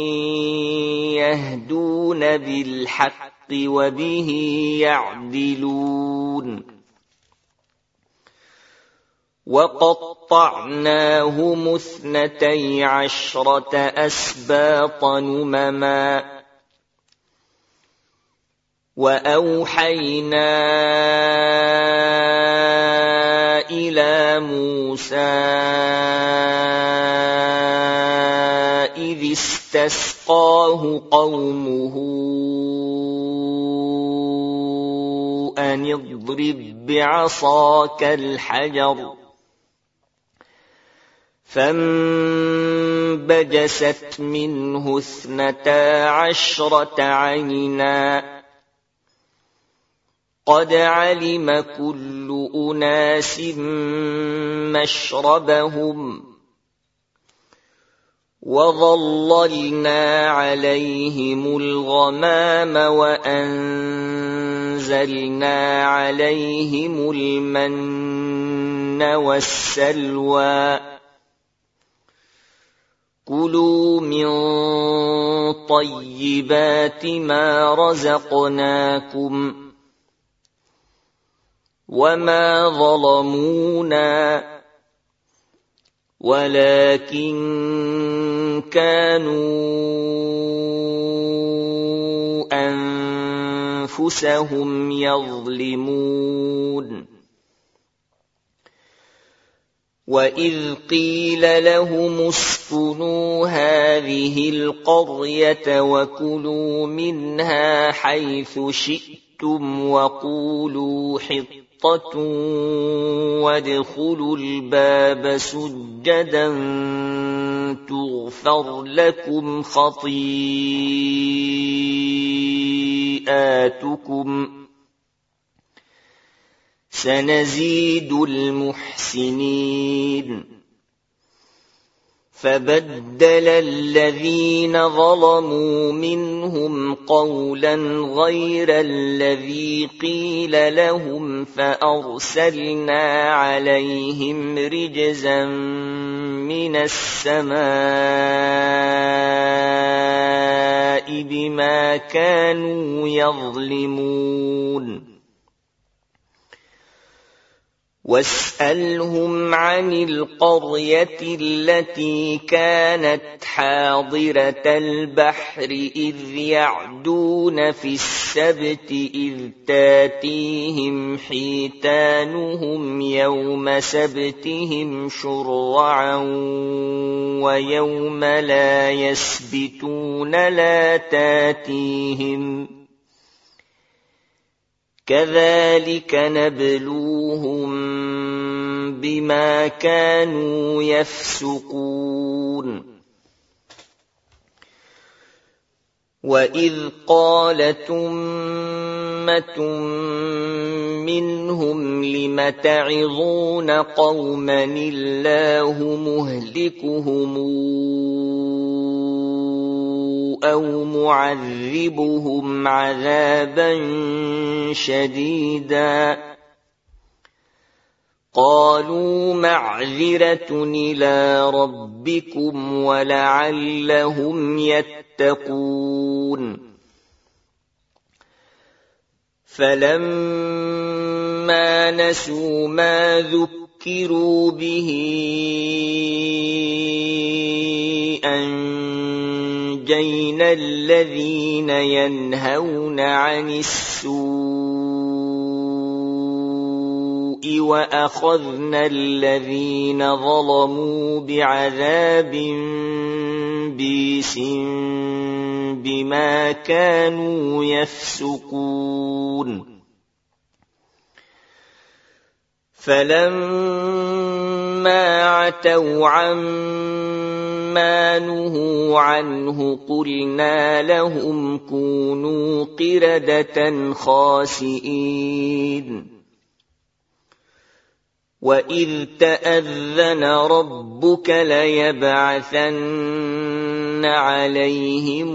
يهدون بالحق وبه يعدلون. وقطعناهم اثنتي عشرة أسباطا أمما وأوحينا إلى موسى إذ استسقاه قومه أن اضرب بعصاك الحجر فانبجست منه اثنتا عشرة عينا قد علم كل أناس مشربهم وظللنا عليهم الغمام وأنزلنا عليهم المن والسلوى كلوا من طيبات ما رزقناكم وما ظلمونا ولكن كانوا أنفسهم يظلمون. وإذ قيل لهم اسكنوا هذه القرية وكلوا منها حيث شئتم وقولوا حطة وادخلوا الباب سجدا تغفر لكم خطيئاتكم سنزيد المحسنين. فبدل الذين ظلموا منهم قولا غير الذي قيل لهم فأرسلنا عليهم رجزا من السماء بما كانوا يظلمون. واسألهم عن القرية التي كانت حاضرة البحر إذ يعدون في السبت إذ تاتيهم حيتانهم يوم سبتهم شرعا ويوم لا يسبتون لا تاتيهم كذلك نبلوهم بما كانوا يفسقون. وإذ قالت أُمَّةٌ مِّنْهُمْ لِمَ تَعِظُونَ قَوْمًا اللَّهُ مُهْلِكُهُمْ أَوْ مُعَذِّبُهُمْ عَذَابًا شَدِيدًا قَالُوا مَعْذِرَةٌ إِلَىٰ رَبِّكُمْ وَلَعَلَّهُمْ يَتَّقُونَ فَلَمَّا نَسُوا مَا ذُكِّرُوا بِهِ أَنجَيْنَا الَّذِينَ يَنْهَوْنَ عَنِ السُّوءِ وَأَخَذْنَا الَّذِينَ ظَلَمُوا بِعَذَابٍ بِئْسٍ بِمَا كَانُوا يَفْسُقُونَ فَلَمَّا عَتَوْا عَمَّا نُهُوا عَنْهُ قُلْنَا لَهُمْ كُونُوا قِرَدَةً خَاسِئِينَ وَإِذْ تَأَذَّنَ رَبُّكَ لَيَبْعَثَنَّ عَلَيْهِمْ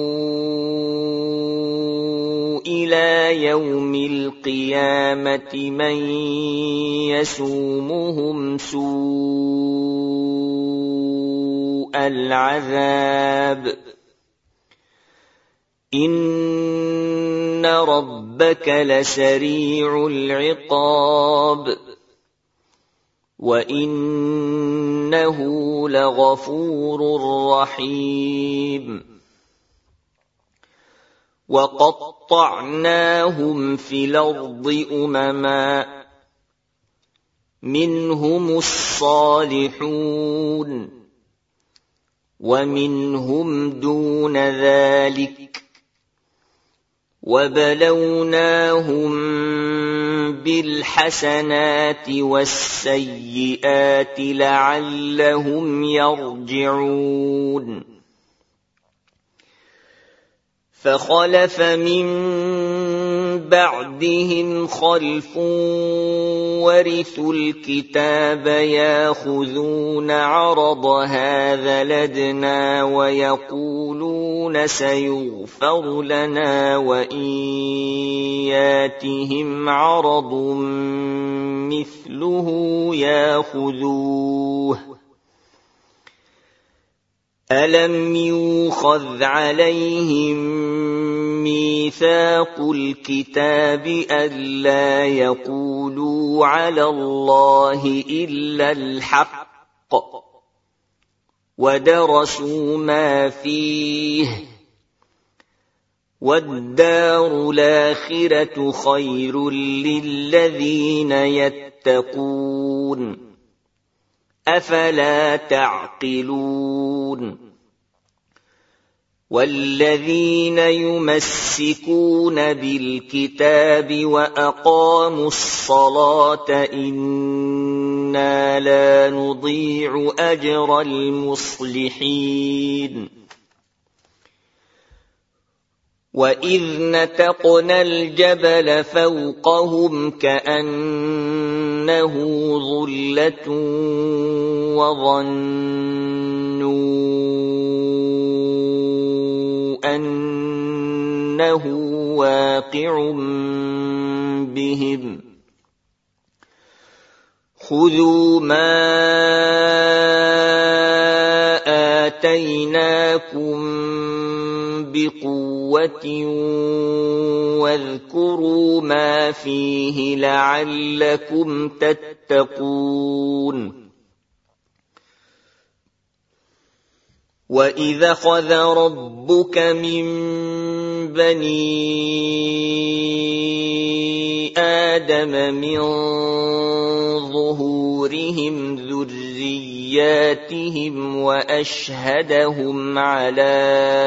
إِلَى يَوْمِ الْقِيَامَةِ مَن يَسُومُهُمْ سُوءَ الْعَذَابِ إِنَّ رَبَّكَ لَسَرِيعُ الْعِقَابِ وَإِنَّهُ لَغَفُورٌ رَّحِيمٌ وَقَطَّعْنَاهُمْ فِي الْأَرْضِ أُمَمًا مِّنْهُمُ الصَّالِحُونَ وَمِنْهُمْ دُونَ ذَلِكَ وَبَلَوْنَاهُم بِالْحَسَنَاتِ وَالسَّيِّئَاتِ لَعَلَّهُمْ يَرْجِعُونَ فَخَلَفَ مِن بَعْدِهِمْ خَلْفٌ وَرِثُوا الْكِتَابَ يَأْخُذُونَ عَرَضَ هَٰذَا الْأَدْنَىٰ وَيَقُولُونَ سَيُغْفَرُ لَنَا وَإِن يَأْتِهِمْ عَرَضٌ مِّثْلُهُ يَأْخُذُوهُ أَلَمْ يُؤْخَذْ عَلَيْهِم مِّيثَاقُ الْكِتَابِ أَلَّا يَقُولُوا عَلَى اللَّهِ إِلَّا الْحَقَّ وَدَرَسُوا مَا فِيهِ وَالدَّارُ الْآخِرَةُ خَيْرٌ لِّلَّذِينَ يَتَّقُونَ أَفَلَا تَعْقِلُونَ وَالَّذِينَ يُمَسِّكُونَ بِالْكِتَابِ وَأَقَامُوا الصَّلَاةَ إِنَّا لَا نُضِيعُ أَجْرَ الْمُصْلِحِينَ وَإِذْ نَتَقْنَا الْجَبَلَ فَوْقَهُمْ كَأَنَّهُ ظُلَّةٌ وَظَنُّوا أَنَّهُ وَاقِعٌ بِهِمْ خُذُوا مَا آتَيْنَاكُمْ بِقُوَّةٍ وَاذْكُرُوا مَا فِيهِ لَعَلَّكُمْ تَتَّقُونَ وَإِذْ أَخَذَ رَبُّكَ مِن بَنِي آدَمَ مِن ظُهُورِهِمْ ذُرِّيَّاتِهِمْ وَأَشْهَدَهُمْ عَلَىٰ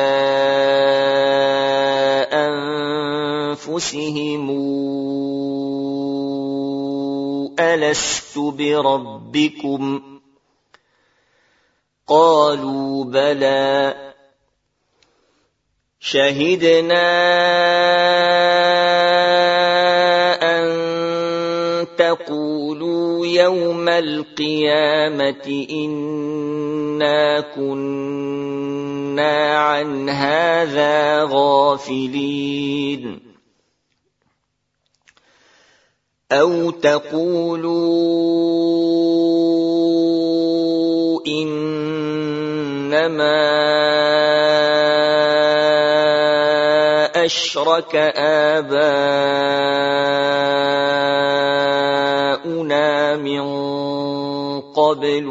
أَنفُسِهِمْ أَلَسْتُ بِرَبِّكُمْ ۖ قَالُوا بَلَىٰ شَهِدْنَا يوم القيامة إنا كنا عن هذا غافلين أو تقولوا إنما أشرك آباؤنا من قبل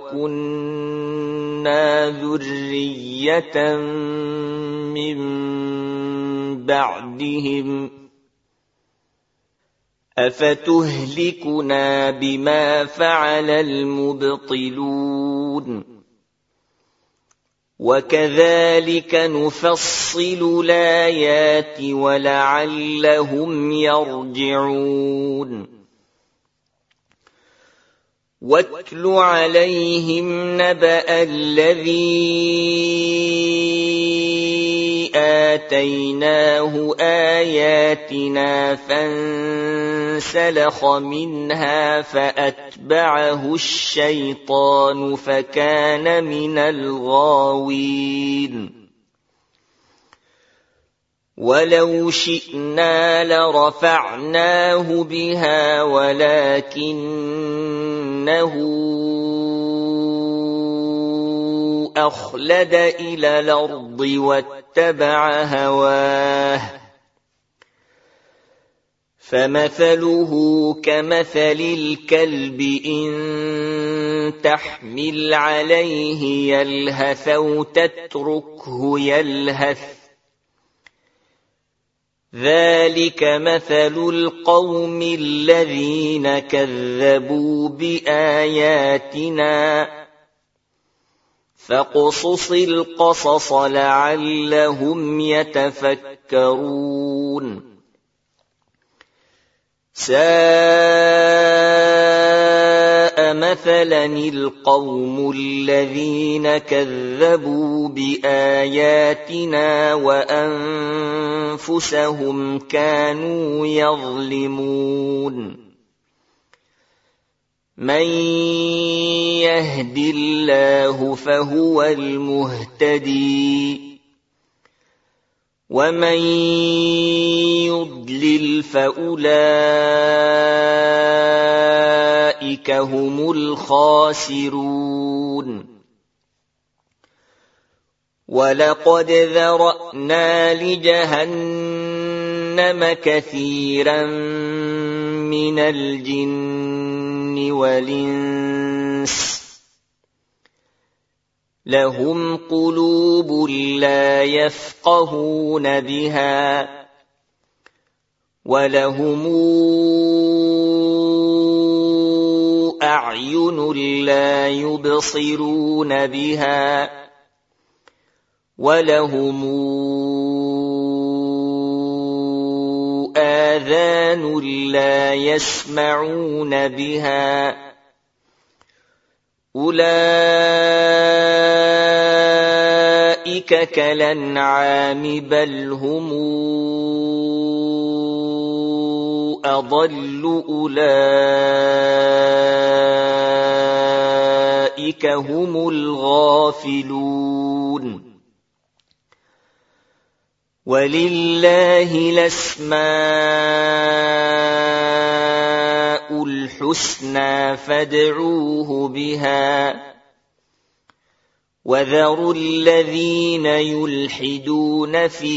وكنا ذرية من بعدهم أفتهلكنا بما فعل المبطلون وكذلك نفصل الآيات ولعلهم يرجعون واتل عليهم نبأ الذي آتيناه آياتنا فانسلخ منها فأتبعه الشيطان فكان من الغاوين ولو شئنا لرفعناه بها ولكنه أخلد إلى الأرض واتبع هواه فمثله كمثل الكلب إن تحمل عليه يلهث أو تتركه يلهث ذلك مثل القوم الذين كذبوا بآياتنا فاقصص القصص لعلهم يتفكرون ساء مثلا القوم الذين كذبوا بآياتنا وأنفسهم كانوا يظلمون من يهد الله فهو المهتدي ومن يضلل فأولئك هم الخاسرون ولقد ذرأنا لجهنم كثيرا من الجن والإنس لهم قلوب لا يفقهون بها ولهم أعين لا يبصرون بها ولهم آذان لا يسمعون بها أولئك كالأنعام بل هم أضل أولئك هم الغافلون ولله الأسماء الحسنى فادعوه بها وذروا الذين يلحدون في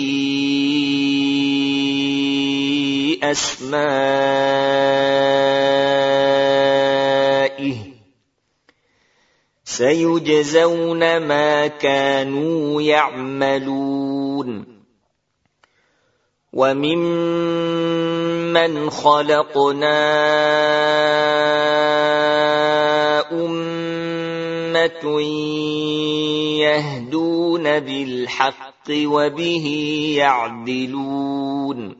أسمائه سيجزون ما كانوا يعملون وممن خلقنا أمة يهدون بالحق وبه يعدلون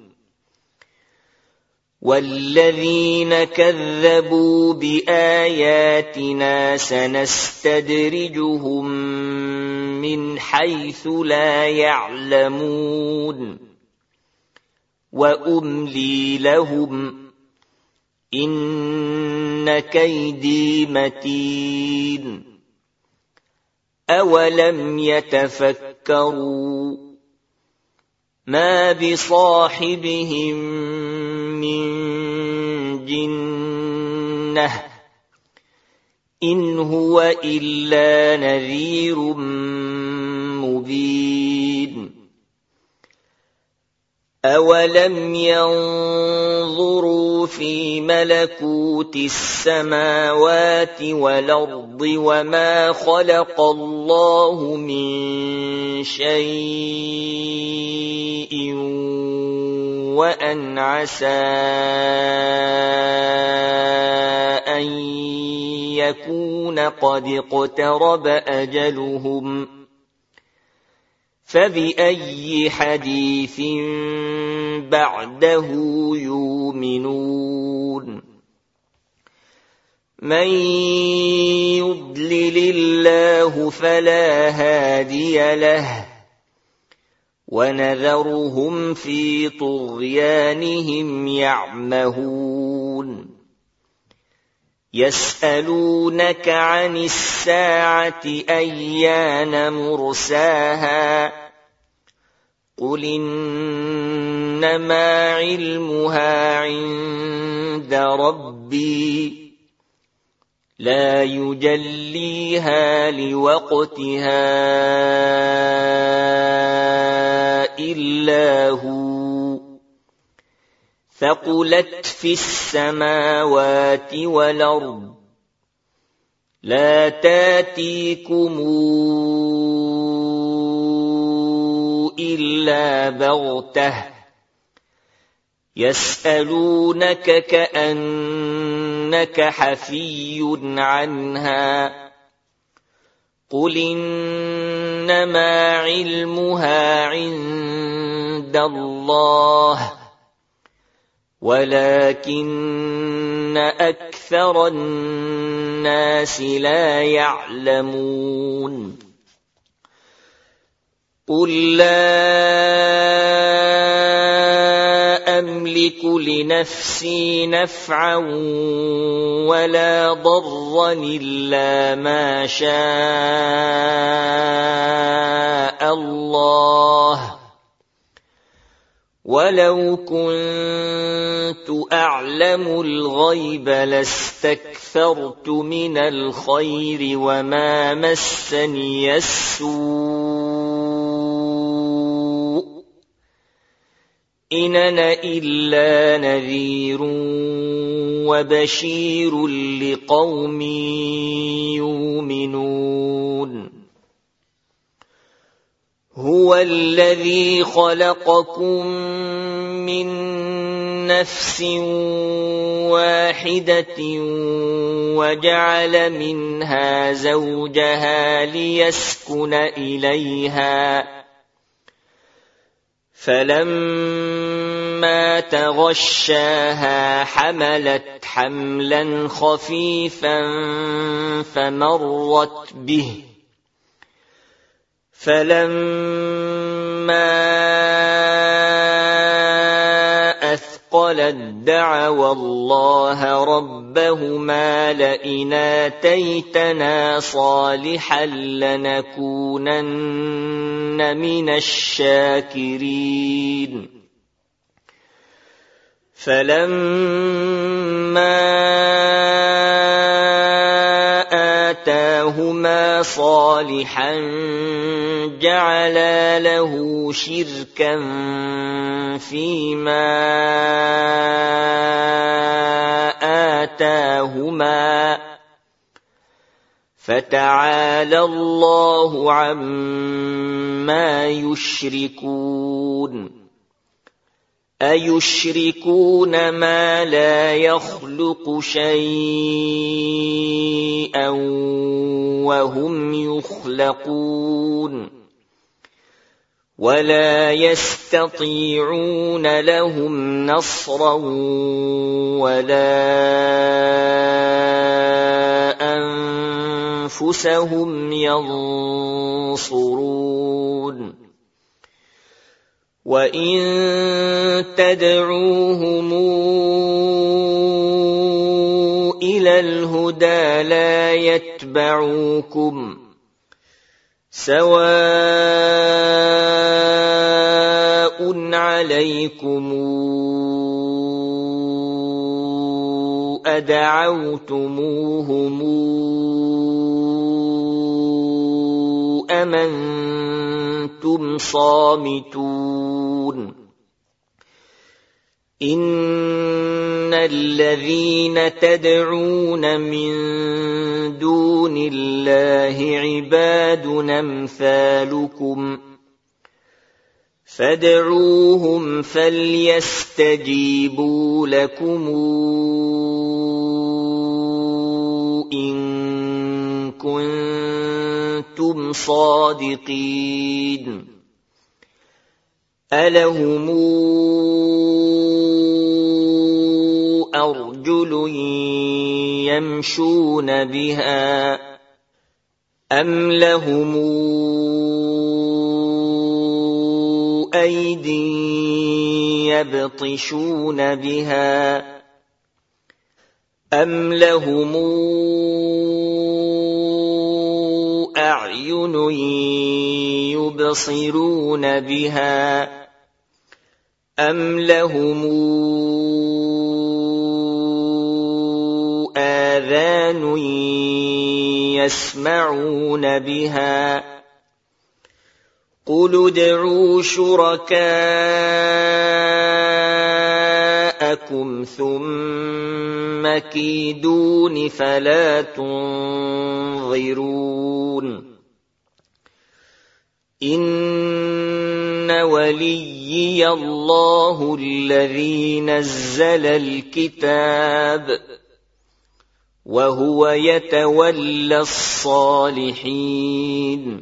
والذين كذبوا بآياتنا سنستدرجهم من حيث لا يعلمون وأملي لهم إن كيدي متين أولم يتفكروا ما بصاحبهم من جنة إن هو إلا نذير مبين أولم ينظروا في ملكوت السماوات والأرض وما خلق الله من شيء وأن عسى أن يكون قد اقترب أجلهم فبأي حديث بعده يؤمنون من يضلل الله فلا هادي له ونذرهم في طغيانهم يعمهون يسألونك عن الساعة أيان مرساها قل إنما علمها عند ربي لا يجليها لوقتها إلا هو ثقلت في السماوات والأرض لا تاتيكم إلا بغتة يسألونك كأنك حفي عنها قل إنما علمها عند الله ولكن أكثر الناس لا يعلمون قل لا أملك لنفسي نفعا ولا ضرا إلا ما شاء الله ولو كنت أعلم الغيب لاستكثرت من الخير وما مسني السوء إن أنا إلا نذير وبشير لقوم يؤمنون هو الذي خلقكم من نفس واحدة وجعل منها زوجها ليسكن إليها فلما تغشاها حملت حملا خفيفا فمرت به فلما أثقلت دعوا الله ربهما لئن آتيتنا صالحا لنكونن من الشاكرين فلما آتاهما صالحا جعلا له شركا فيما آتاهما فتعالى الله عما يشركون أيشركون ما لا يخلق شيئا وهم يخلقون ولا يستطيعون لهم نصرا ولا أنفسهم ينصرون وإن تدعوهم إلى الهدى لا يتبعوكم سواء عليكم أدعوتموهم أم أنتم صامتون إن الذين تدعون من دون الله عباد أمثالكم فادعوهم فليستجيبوا لكم إن كنتم صادقين ألهم أرجل يمشون بها أم لهم أيد يبطشون بها أم لهم أعين يبصرون بها أم لهم آذان يسمعون بها قل ادعوا شركاءكم ثم كيدون فلا تنظرون إن وليي الله الذي نزل الكتاب وهو يتولى الصالحين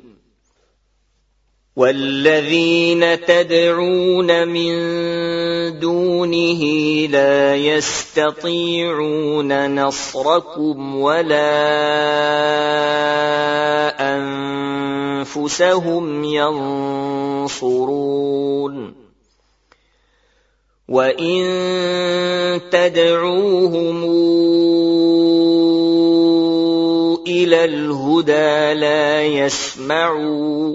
والذين تدعون من دونه لا يستطيعون نصركم ولا أنفسهم ينصرون وإن تدعوهم إلى الهدى لا يسمعوا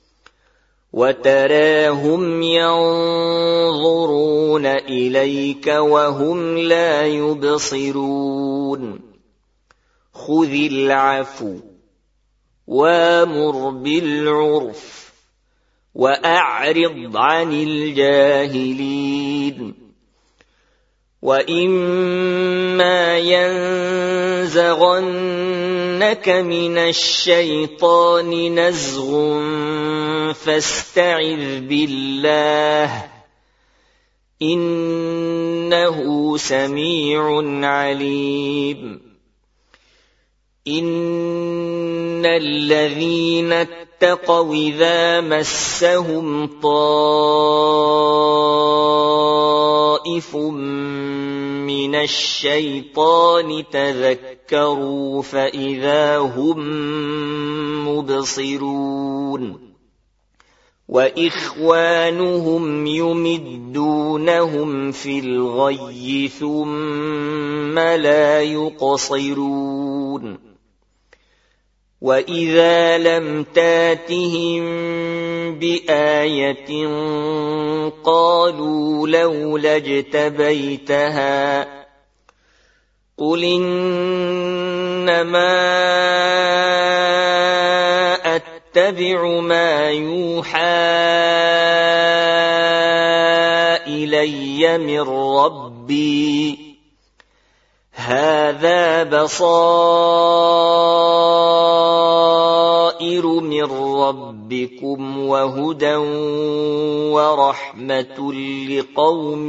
وتراهم ينظرون إليك وهم لا يبصرون خذ العفو وامر بالعرف وأعرض عن الجاهلين وإما ينزغنك من الشيطان نزغ فاستعذ بالله إنه سميع عليم إن الذين اتقوا إذا مسهم طائف من الشيطان تذكروا فإذا هم مبصرون وإخوانهم يمدونهم في الغي ثم لا يقصرون وإذا لم تاتهم بآية قالوا لولا اجتبيتها قل إنما أتبع ما يوحى إلي من ربي هذا بصائر من ربكم وهدى ورحمة لقوم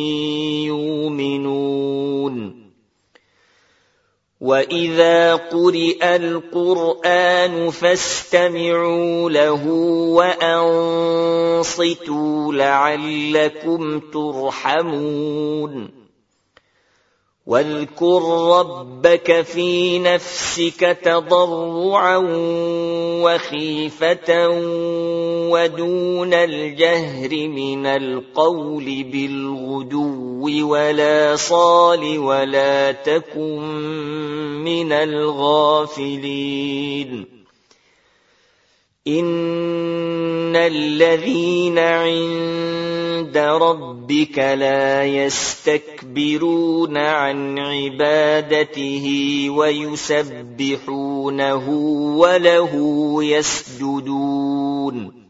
يؤمنون وإذا قرئ القرآن فاستمعوا له وأنصتوا لعلكم ترحمون واذكر ربك في نفسك تضرعا وخيفة ودون الجهر من القول بالغدو ولا صال ولا تكن من الغافلين إن الذين عند ربك لا يستكبرون عن عبادته ويسبحونه وله يسجدون